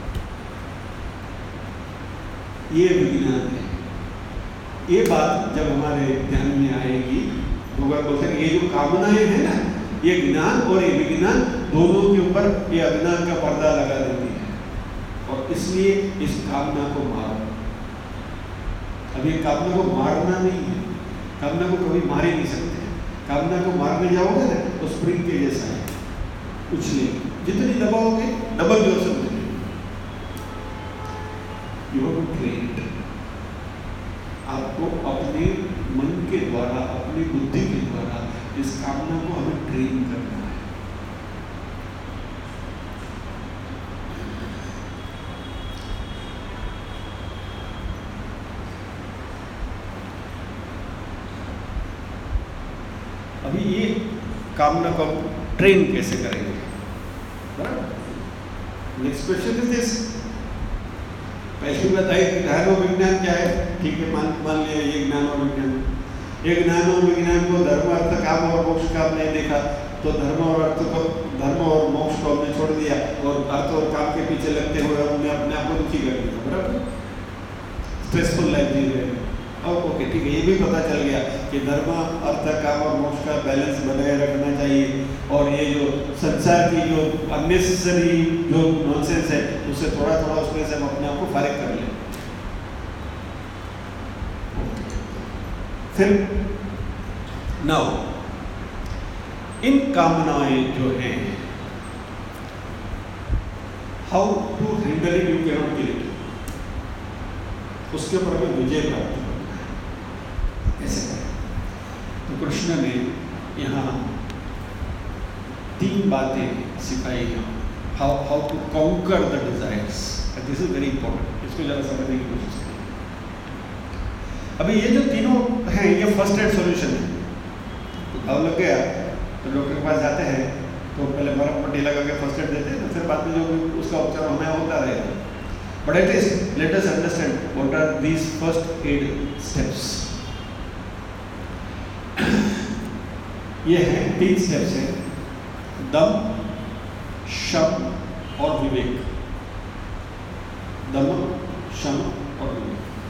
ये विज्ञान है। ये बात जब हमारे ध्यान में आएगी, भगवान बोलते हैं ये जो कामनाएं हैं ना, ये ज्ञान और ये विज्ञान दोनों के ऊपर ये अज्ञान का पर्दा लगा देती है, और इसलिए इस कामना को मारो। अब ये कामना को मारना नहीं है, कामना को कभी मार ही नहीं सकते। कामना को मारने जाओगे ना तो स्प्रिंग के जैसा है, उछलेगी, जितनी दबाओगे डबल जोर से उछलेगी। You have to train it. आपको अपने मन के द्वारा, अपनी बुद्धि के द्वारा इस कामना को हमें ट्रेन करना है। अभी ये कामना को ट्रेन कैसे करेंगे? Next question is this. पहली बताई कि ज्ञान और विज्ञान क्या है? ठीक है, मान लिया ये ज्ञान और विज्ञान। एक ज्ञान और विज्ञान को धर्म अर्थ काम और मोक्ष का हमने देखा, तो धर्म और मोक्ष को हमने छोड़ दिया और अर्थ और काम के पीछे लगते हुए हमने अपने आप को दुखी कर दिया, बराबर? स्ट्रेसफुल लाइफ जी रहे हैं। और ओके, ठीक है, ये भी पता चल गया कि धर्म अर्थ काम और मोक्ष का बैलेंस बनाए रखना चाहिए, और ये जो संसार की जो अननेसेसरी जो नॉनसेंस है उससे थोड़ा थोड़ा उसमें से हम अपने आप को फारिग कर लें। फिर नाउ इन कामनाएं जो हैं, how to handle it, you can not kill it, उसके ऊपर हमें विजय प्राप्त करना है। कैसे करें? तो कृष्ण ने यहाँ 3 बातें सिखाई हैं, how to conquer the desires. This is very important, इसको ज़रा समझने की कोशिश करें। अभी ये जो तीनों हैं ये फर्स्ट एड सॉल्यूशन है। तो घाव लग गया तो डॉक्टर के पास जाते हैं, तो पहले बर्फ पट्टी लगा के फर्स्ट एड देते हैं, तो फिर बाद में जो उसका उपचार होना है होता रहेगा। But at least let us understand what are these first aid steps. ये हैं 3 स्टेप्स हैं, दम, शम और विवेक। दम, शम और विवेक।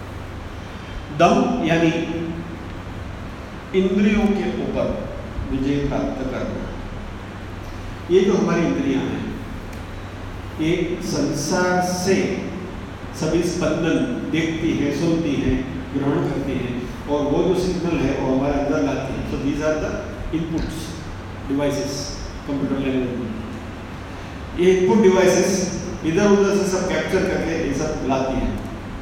दम यानी इंद्रियों के ऊपर विजय प्राप्त करना। ये जो हमारी इंद्रियां हैं, ये संसार से सभी स्पंदन देखती है, सुनती है, ग्रहण करती है, और वो जो सिग्नल है वो हमारे अंदर लाती है। So these are the inputs devices, computer language में। ये इनपुट डिवाइसेस इधर उधर से सब कैप्चर करके ये सब लाती है।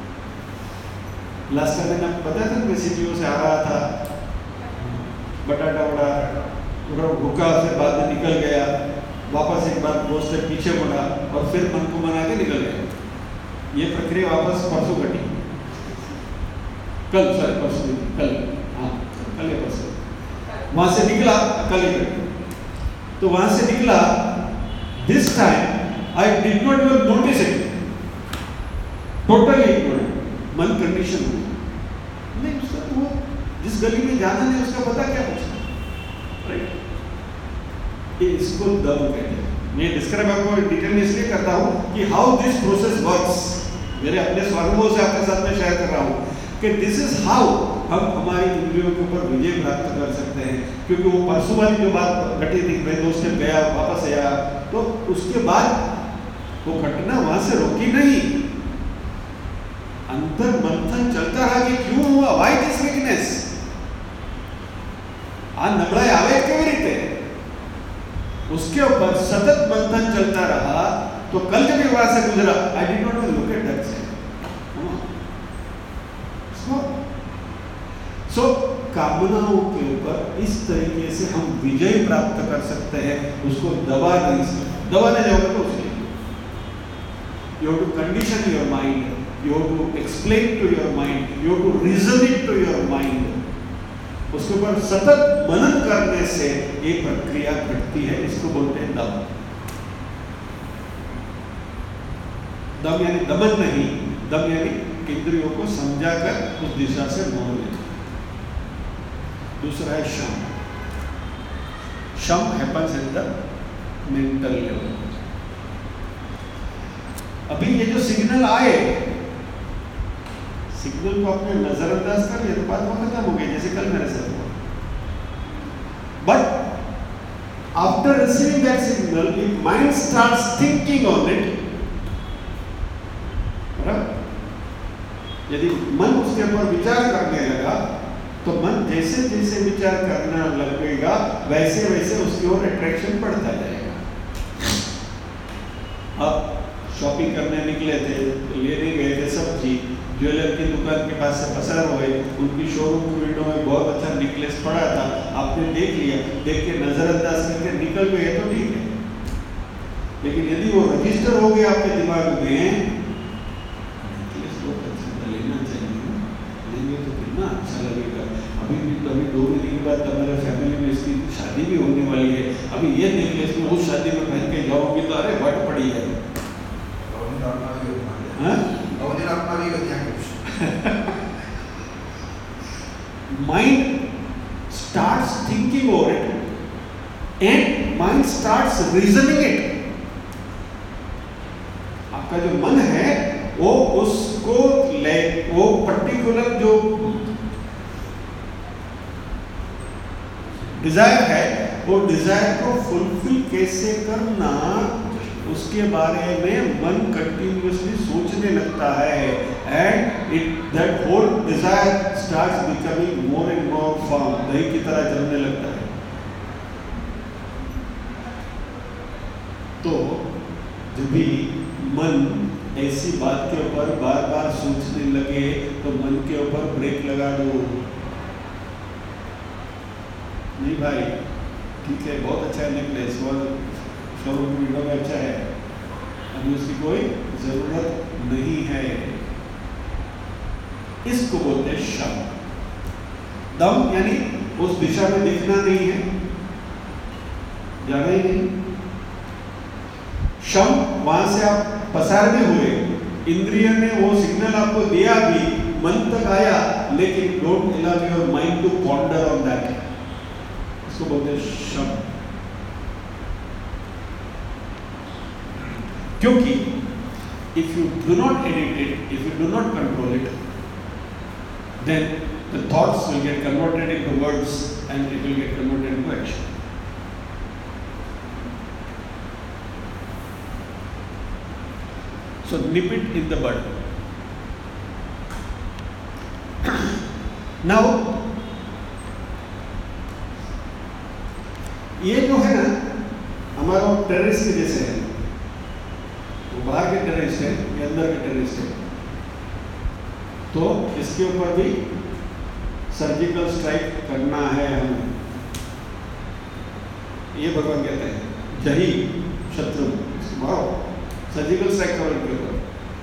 लास्ट टाइम मैंने आपको बताया था, मैं सीपीयू से आ रहा था, बटाटा बड़ा भूखा, फिर बाद में निकल गया, वापस एक बार 2 स्टेप पीछे मुड़ा और फिर मन को मना के निकल गया। ये प्रक्रिया वापस परसों घटी, कल हाँ कल या परसों वहां से निकला, कल ही घटी। तो वहां से निकला, this time I did not even notice it, totally ignored. मन कंडीशन हो नहीं, उसका तो वो जिस गली में जाना नहीं उसका पता क्या पूछना, राइट? ये इसको दम कहते हैं। मैं डिस्क्राइब आपको डिटेल में इसलिए करता हूँ कि हाउ दिस प्रोसेस वर्क्स, मेरे अपने स्वानुभव से आपके साथ में शेयर कर रहा हूँ कि दिस इज हाउ हम हमारी इंद्रियों के ऊपर विजय प्राप्त कर सकते हैं। क्योंकि वो परसों वाली जो बात घटी थी, मैं 2 स्टेप गया वापस आया, तो उसके बाद वो घटना वहां से रोकी नहीं, अंतर मंथन चलता रहा कि क्यों हुआ, व्हाई दिस वीकनेस, आ नबड़ाई आवे केवी रीते, उसके ऊपर सतत मंथन चलता रहा। तो कल जब वहां से गुजरा, I did not look at that side. So कामनाओं के ऊपर इस तरीके से हम विजय प्राप्त कर सकते हैं, उसको दबाने जाओगे तो उसके you have to condition your mind, you have to explain to your mind, you have to reason it to your mind. उसके ऊपर सतत मनन करने से एक प्रक्रिया घटती है, इसको बोलते हैं दम। दम यानी दमन नहीं, दम यानी इंद्रियों को समझाकर उस दिशा से मोड़ लेना। दूसरा है शम। शम happens in the mental level. अभी ये जो सिग्नल आए, सिग्नल को आपने नजरअंदाज कर लिया तो बात वो खत्म हो गई, जैसे कल मेरे साथ हुआ। But after receiving that signal, if mind starts thinking on it, यदि मन उसके ऊपर विचार करने लगा, तो मन जैसे जैसे विचार करना लगेगा, वैसे वैसे उसकी ओर अट्रैक्शन बढ़ता जाएगा। अब शॉपिंग करने निकले थे, लेने गए थे सब्जी, ज्वेलर की दुकान के पास से पसार हुए, उनकी शोरूम की विंडो में बहुत अच्छा नेकलेस पड़ा था, आपने देख लिया, देख के नजरअंदाज करके निकल गए तो ठीक है। लेकिन यदि वो रजिस्टर हो गया आपके दिमाग में, नेकलेस बहुत अच्छा था, लेना चाहिए, लेंगे तो कितना अच्छा लगेगा, अभी भी अभी 2 महीने के बाद तब मेरे फैमिली में इसकी शादी भी होने वाली है, अभी ये देख ले इसमें उस शादी में पहन के जाओगी तो अरे बट पड़ी है। Mind starts thinking over it and mind starts reasoning it. आपका जो मन है वो उसको वो पर्टिकुलर जो डिजायर है वो डिजायर को फुलफिल कैसे करना उसके बारे में मन कंटिन्यूअसली सोचने लगता है and it that whole desire starts becoming more and more firm, दही की तरह जमने लगता है। तो जब भी मन ऐसी बात के ऊपर बार बार सोचने लगे तो मन के ऊपर ब्रेक लगा दो। नहीं भाई ठीक है, बहुत अच्छा है नेकलेस और शोरूम वीडियो में अच्छा है, अभी उसकी कोई जरूरत नहीं है। इसको बोलते हैं शम। दम यानी उस दिशा में देखना नहीं है, जाना ही नहीं। शम वहां से आप पसार भी हुए, इंद्रिय ने वो सिग्नल आपको दिया भी, मन तक आया, लेकिन don't allow your mind to ponder on that, इसको बोलते हैं शम। क्योंकि if you do not edit it, if you do not control it, then the thoughts will get converted into words and it will get converted into action. So nip it in the bud. Now ये जो है ना हमारा terrorist के जैसे है, वो बाहर के टेररिस्ट है, ये अंदर के टेररिस्ट है, तो इसके ऊपर भी सर्जिकल स्ट्राइक करना है हमें। ये भगवान कहते हैं जही शत्रु मारो, सर्जिकल स्ट्राइक करो इनके ऊपर,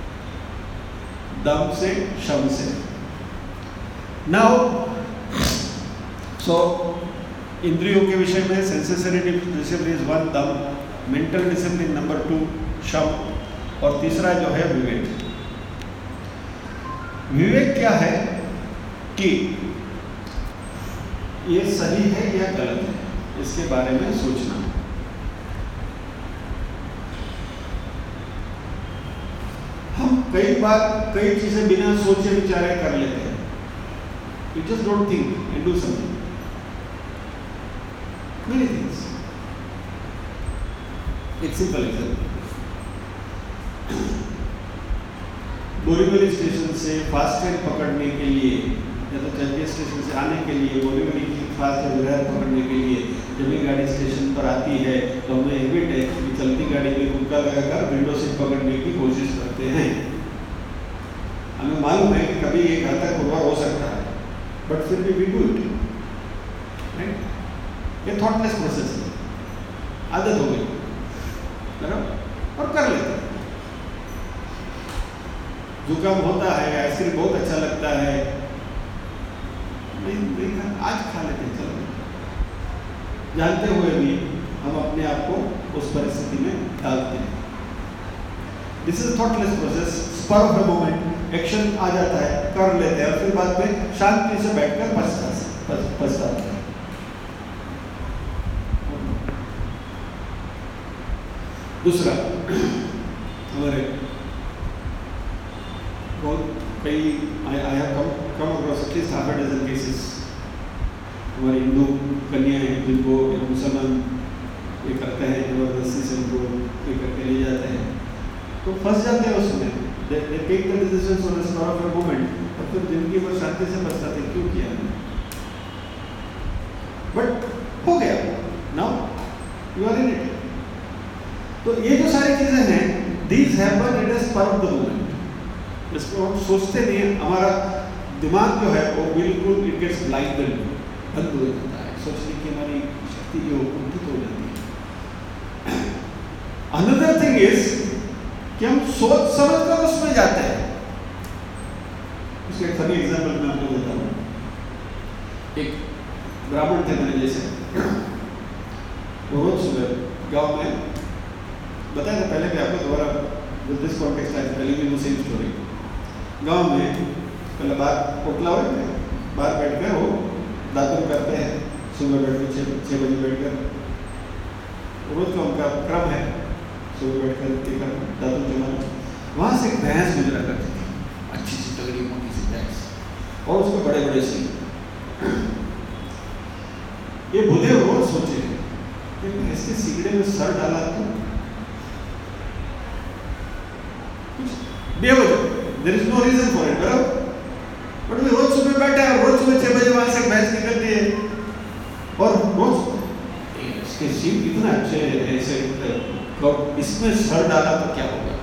दम से शम से। नाउ सो इंद्रियों के विषय में सेंसेसरी डिसिप्लिन इज 1 दम, मेंटल डिसिप्लिन नंबर 2 शम, और तीसरा जो है विवेक। विवेक क्या है कि ये सही है या गलत है, इसके बारे में सोचना। हम कई बार कई चीजें बिना सोचे विचारे कर लेते हैं। You just don't think and do something, many things. एक सिंपल एग्जाम्पल, बोरीवली स्टेशन से फास्ट ट्रेन पकड़ने के लिए या तो चंदिया स्टेशन से आने के लिए बोरीवली की फास्ट ट्रेन पकड़ने के लिए जब भी गाड़ी स्टेशन पर आती है तो हमें हैबिट है कि चलती गाड़ी में हुक्का लगाकर विंडो सीट पकड़ने की कोशिश करते हैं। हमें मालूम है कि कभी ये घातक प्रभाव हो सकता है, बट फिर भी वी डू इट, राइट? ये थॉटलेस प्रोसेस है, आदत हो गई, बराबर, और कर लेते हैं। जुकाम होता है, आइसक्रीम बहुत अच्छा लगता है, नहीं आज खा लेते हैं, चलो, जानते हुए भी हम अपने आप को उस परिस्थिति में डालते हैं। This is thoughtless process, spur of the moment, action आ जाता है, कर लेते हैं, और फिर बाद में शांति से बैठकर पछताते हैं। दूसरा, हमारे बहुत कई I have come across at least half a dozen cases, हमारे हिंदू कन्या हैं जिनको मुसलमान ये करते हैं, जबरदस्ती से उनको ये करके ले जाते हैं, तो फंस जाते हैं उसमें। They take the decision on the spot of a moment, और फिर जिंदगी भर शांति से पछताते क्यों किया, बट हो गया, now you are in it. तो ये जो सारी चीजें हैं, these happen it is spur of the moment, इसको हम सोचते नहीं है, हमारा दिमाग जो है वो बिल्कुल इट गेट्स ब्लाइंडेड, बंद हो जाता है, सोचने की हमारी शक्ति जो कुंठित हो जाती है। अनदर थिंग इज कि हम सोच समझ कर उसमें जाते हैं। उसका एक फनी एग्जाम्पल मैं आपको देता हूँ। एक ब्राह्मण थे मेरे जैसे, वो रोज सुबह गाँव में, बताया था पहले भी आपको, दोबारा with this context I telling you the same story. गाँव में पहले बाहर ओटला हो, बाहर बैठ कर वो दातुन करते हैं, सुबह बैठ कर 6 बजे बैठ कर, रोज का उनका क्रम है, सुबह बैठ कर दातुन जमाना। वहाँ से एक भैंस गुजरा करती थी, अच्छी सी तगड़ी मोटी सी भैंस, और उसके बड़े बड़े सींग। ये बुढ़े रोज सोचे कि भैंस के सीगड़े में सर डाला तो बेवजह, there is no reason for it, बराबर। बट वे रोज सुबह बैठे हैं, रोज सुबह 6 बजे वहां से भैंस निकलती है, और रोज इसके सींग कितना अच्छे ऐसे, इसमें सर डाला तो क्या होगा।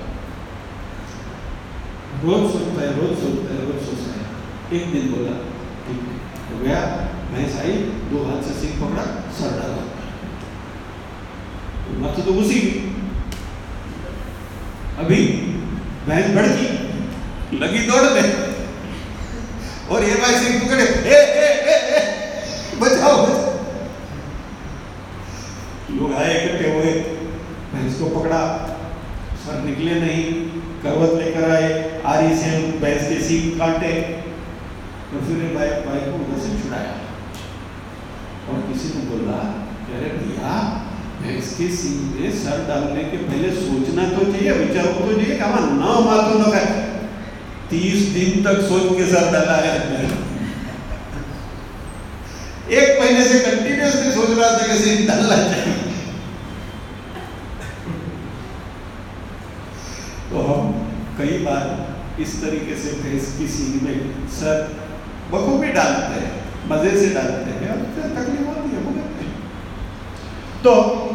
रोज सोचता है, रोज सोचता है, रोज सोचता है। एक दिन बोला ठीक है, तो गया, भैंस आई, 2 हाथ से सींग पकड़ा, सर डाला, मत तो घुसी गई। अभी भैंस भड़की, लगी दौड़ने, और ये भाई सिंह पकड़े, बचाओ बचाओ। लोग आए, इकट्ठे हुए, भैंस को पकड़ा, सर निकले नहीं, करवत लेकर आए, आरी से भैंस के सींग काटे, और फिर भाई को उधर से छुड़ाया, और किसी को बोला, अरे भैया भैंस के सींग में सर डालने के पहले सोचना तो चाहिए, विचार तो चाहिए कि हमारा ना मातो न खाए। 30 दिन तक सोच के सर डाला है, 1 महीने से कंटिन्यूअसली सोच रहा था कि सींग डालना चाहिए। तो हम कई बार इस तरीके से भैंस की सींग में सर बखूबी डालते हैं, मजे से डालते हैं, और फिर तकलीफ होती है, भुगतते हैं। तो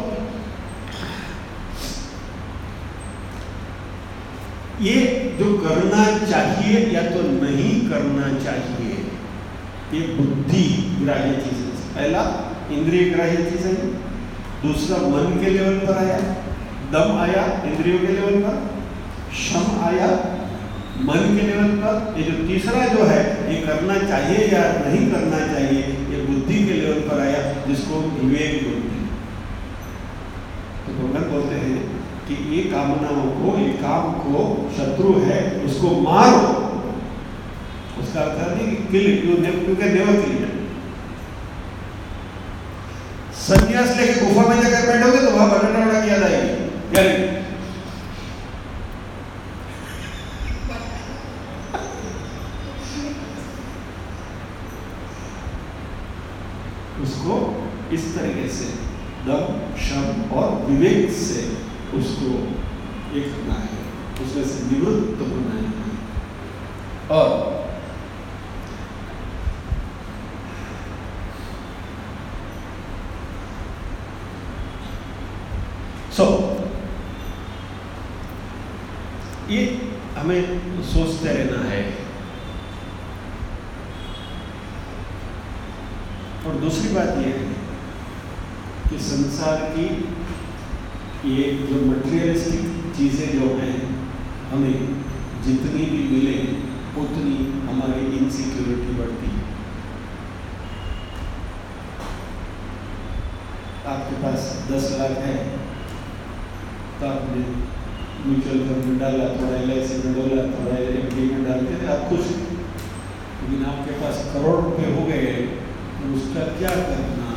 ये जो करना चाहिए या तो नहीं करना चाहिए, ये बुद्धि ग्राह्य चीज है। पहला इंद्रिय ग्राह्य चीज है, दूसरा मन के लेवल पर आया, दम आया इंद्रियों के लेवल पर, शम आया मन के लेवल पर, ये जो तीसरा जो है ये करना चाहिए या नहीं करना चाहिए, ये बुद्धि के लेवल पर आया, जिसको विवेक बोलते हैं। तो भगवान बोलते हैं कि ये कामनाओं को, ये काम को शत्रु है, उसको मारो। उसका अर्थ नहीं कि kill it, you can never kill it. संन्यास लेके गुफा में जाकर बैठोगे तो वहां बटन उड़ा किया जाएगी, उसको इस तरीके से दम, शम और विवेक से उसको एक करना है, उसमें से निवृत्त होना है। और ये हमें सोचते रहना है। और दूसरी बात ये है कि संसार की ये जो मटेरियलिस्टिक चीज़ें जो हैं, हमें जितनी भी मिले उतनी हमारी इनसिक्योरिटी बढ़ती है। आपके पास 10 लाख है तो आपने म्यूचुअल फंड में डाला, थोड़ा LIC में डाला, थोड़ा FD में डालते थे, आप खुश। लेकिन आपके पास करोड़ रुपए हो गए तो उसका क्या करना,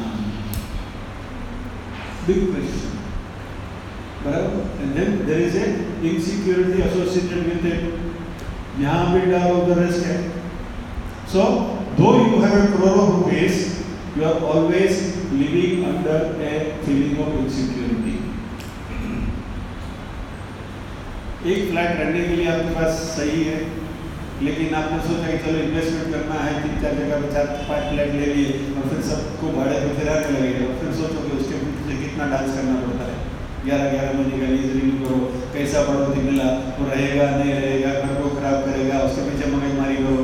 बिग क्वेश्चन, बराबर। And then there is a insecurity associated with it. यहाँ भी डालो, उधर रिस्क है। So do you have a crore of rupees, you are always living under a feeling of insecurity। एक फ्लैट रहने के लिए आपके पास सही है, लेकिन आपने सोचा कि चलो इन्वेस्टमेंट करना है, 3-4 जगह पे 4-5 फ्लैट ले लिए, और फिर सबको भाड़े पे फिराने लगे, और फिर सोचो कि उसके पीछे कितना डांस करना पड़ता है। 11-11 महीने का लीज रिन्यू करो, कैसा बढ़ोतरी मिला, वो रहेगा नहीं रहेगा, घर को खराब करेगा, उसके पीछे मगजमारी करो।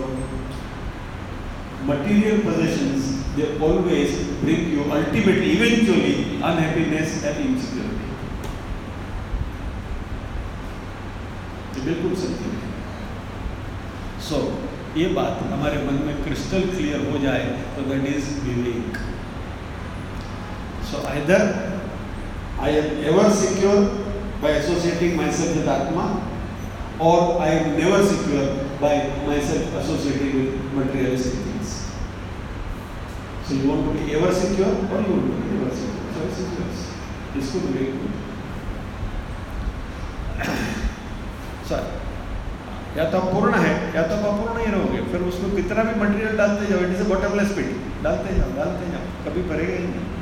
Material possessions they always bring you ultimately, eventually unhappiness and insecurity. बिल्कुल सत्य है। सो ये बात हमारे मन में क्रिस्टल क्लियर हो जाए तो दैट इज विवेक। So either I am ever secure by associating myself with Atma, or I am never secure by myself associating with materialistic things. So you want to be ever secure or you want to be never secure? Choice is yours. इसको विवेक बोलते हैं। या तो आप पूर्ण है या तो आप अपूर्ण ही रहोगे, फिर उसमें कितना भी मटेरियल डालते जाओ, it is a bottomless pit, डालते जाओ, कभी भरेगा ही नहीं।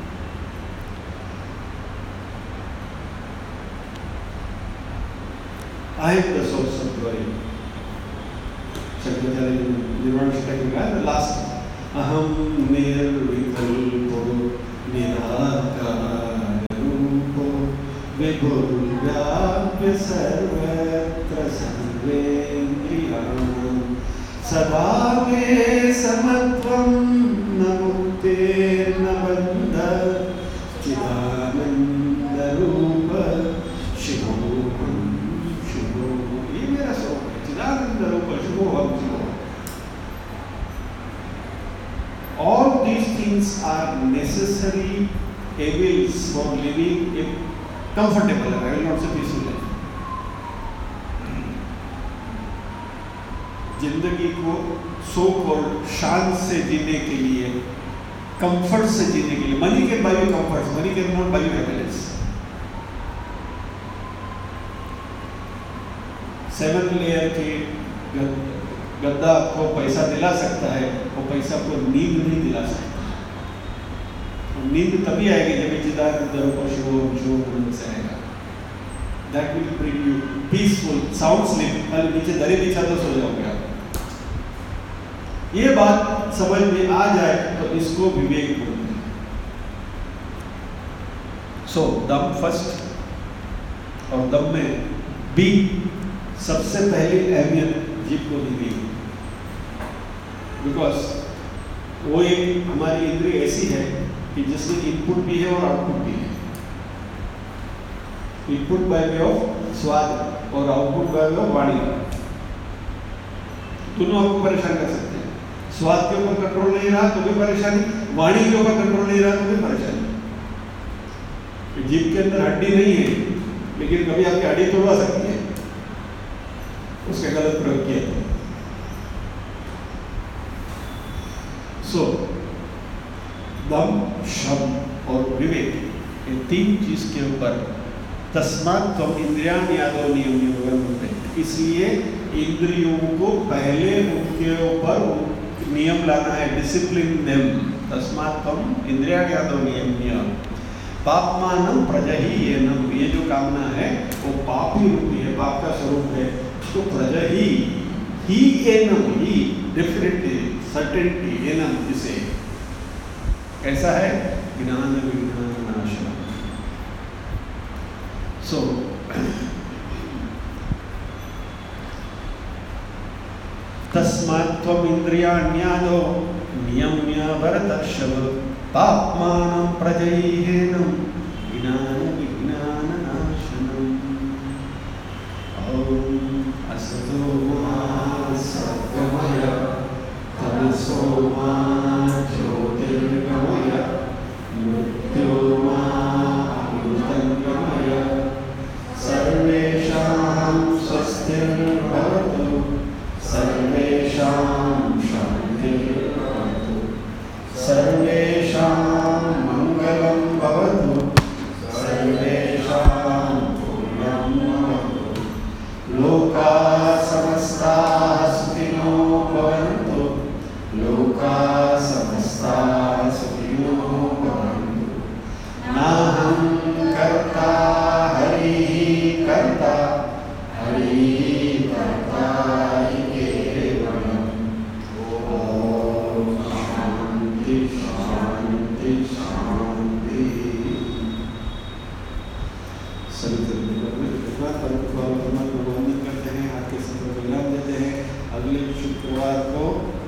I am the source of glory. Shankaracharya Nirvana Shastaka का the last अहम निर्विकल्पो निराकार रूपो विभुर्व्याप्य सर्वत्र सर्वेन्द्रियाणां सदा मे समत्वं न मुक्तिर्न बन्धः चिदानन्द रूप शिवोऽहं शिवो। ये मेरा स्वरूप है, चिदानंद रूप शिवोऽहं शिवो। All these things are necessary evils for living a comfortable life. I will not say peaceful life. जिंदगी को सो कॉल्ड शान से जीने के लिए, कंफर्ट से जीने के लिए, money can buy you comfort, money can not buy you happiness. 7 layer के गद्दा आपको पैसा दिला सकता है, वो पैसा आपको नींद नहीं दिला सकता। और नींद तभी आएगी जब चिदानंद रूप शिवोऽहं से आएगा। That will bring you peaceful sound sleep। कल नीचे दरे बिछा तो सो जाओगे आप। ये बात समझ में आ जाए तो इसको विवेक बोलते हैं। सो दम फर्स्ट, और दम में बी सबसे पहली अहमियत जीव को दी गई, बिकॉज वो एक हमारी इंद्रिय ऐसी है कि जिसमें इनपुट भी है और आउटपुट भी है। इनपुट बाय वे ऑफ स्वाद और आउटपुट बाय वे ऑफ वाणी, दोनों आपको परेशान कर सकते हैं। स्वाद के ऊपर कंट्रोल नहीं रहा तो भी परेशानी, वाणी के ऊपर कंट्रोल नहीं रहा तो भी परेशानी। जीभ के अंदर हड्डी नहीं है लेकिन कभी आपकी हड्डी तोड़वा सकती है, उसका गलत प्रयोग किया था। सो दम, शब्द और विवेक, ये 3 चीज के ऊपर तस्मात् त्वम् इंद्रियाणि आदौ नियम्य, इसलिए इंद्रियों को पहले उनके ऊपर नियम लाना है, डिसिप्लिन देम। तस्मात् त्वम् इंद्रियाणि आदौ नियम्य पापमानं प्रजहीयेनं, ये जो कामना है वो पाप ही रूपी है, पाप का स्वरूप है। तो प्रजही ही एनम, ही डेफिनेटली सर्टेनिटी, एनम जिसे कैसा है, ज्ञान विज्ञान नाशनम। सो तस्मात् त्वम् इंद्रियाण्यादौ नियम्य भरतर्षभ पाप्मानं प्रजह्येनं ज्ञान विज्ञान नाशनम। ओम असतो मा सद्गमय तमसो मा ज्योतिर्गमय मृत्योर्मा अमृतंगमय सर्वेषां स्वस्तिर्भवतु सर्वेषां शान्तिर्भवतु सर्वेषां मङ्गलं भवतु सर्वेषां पुण्यं भवतु लोकाः समस्ताः सुखिनो भवन्तु लोकाः समस्ताः सुखिनो भवन्तु नाहं कर्ता हरिः कर्ता हरिः कर्ता हि केवलम्। ओम शांति शांति शांति। वंदन करते हैं, आपके सब विराम देते हैं। अगले शुक्रवार को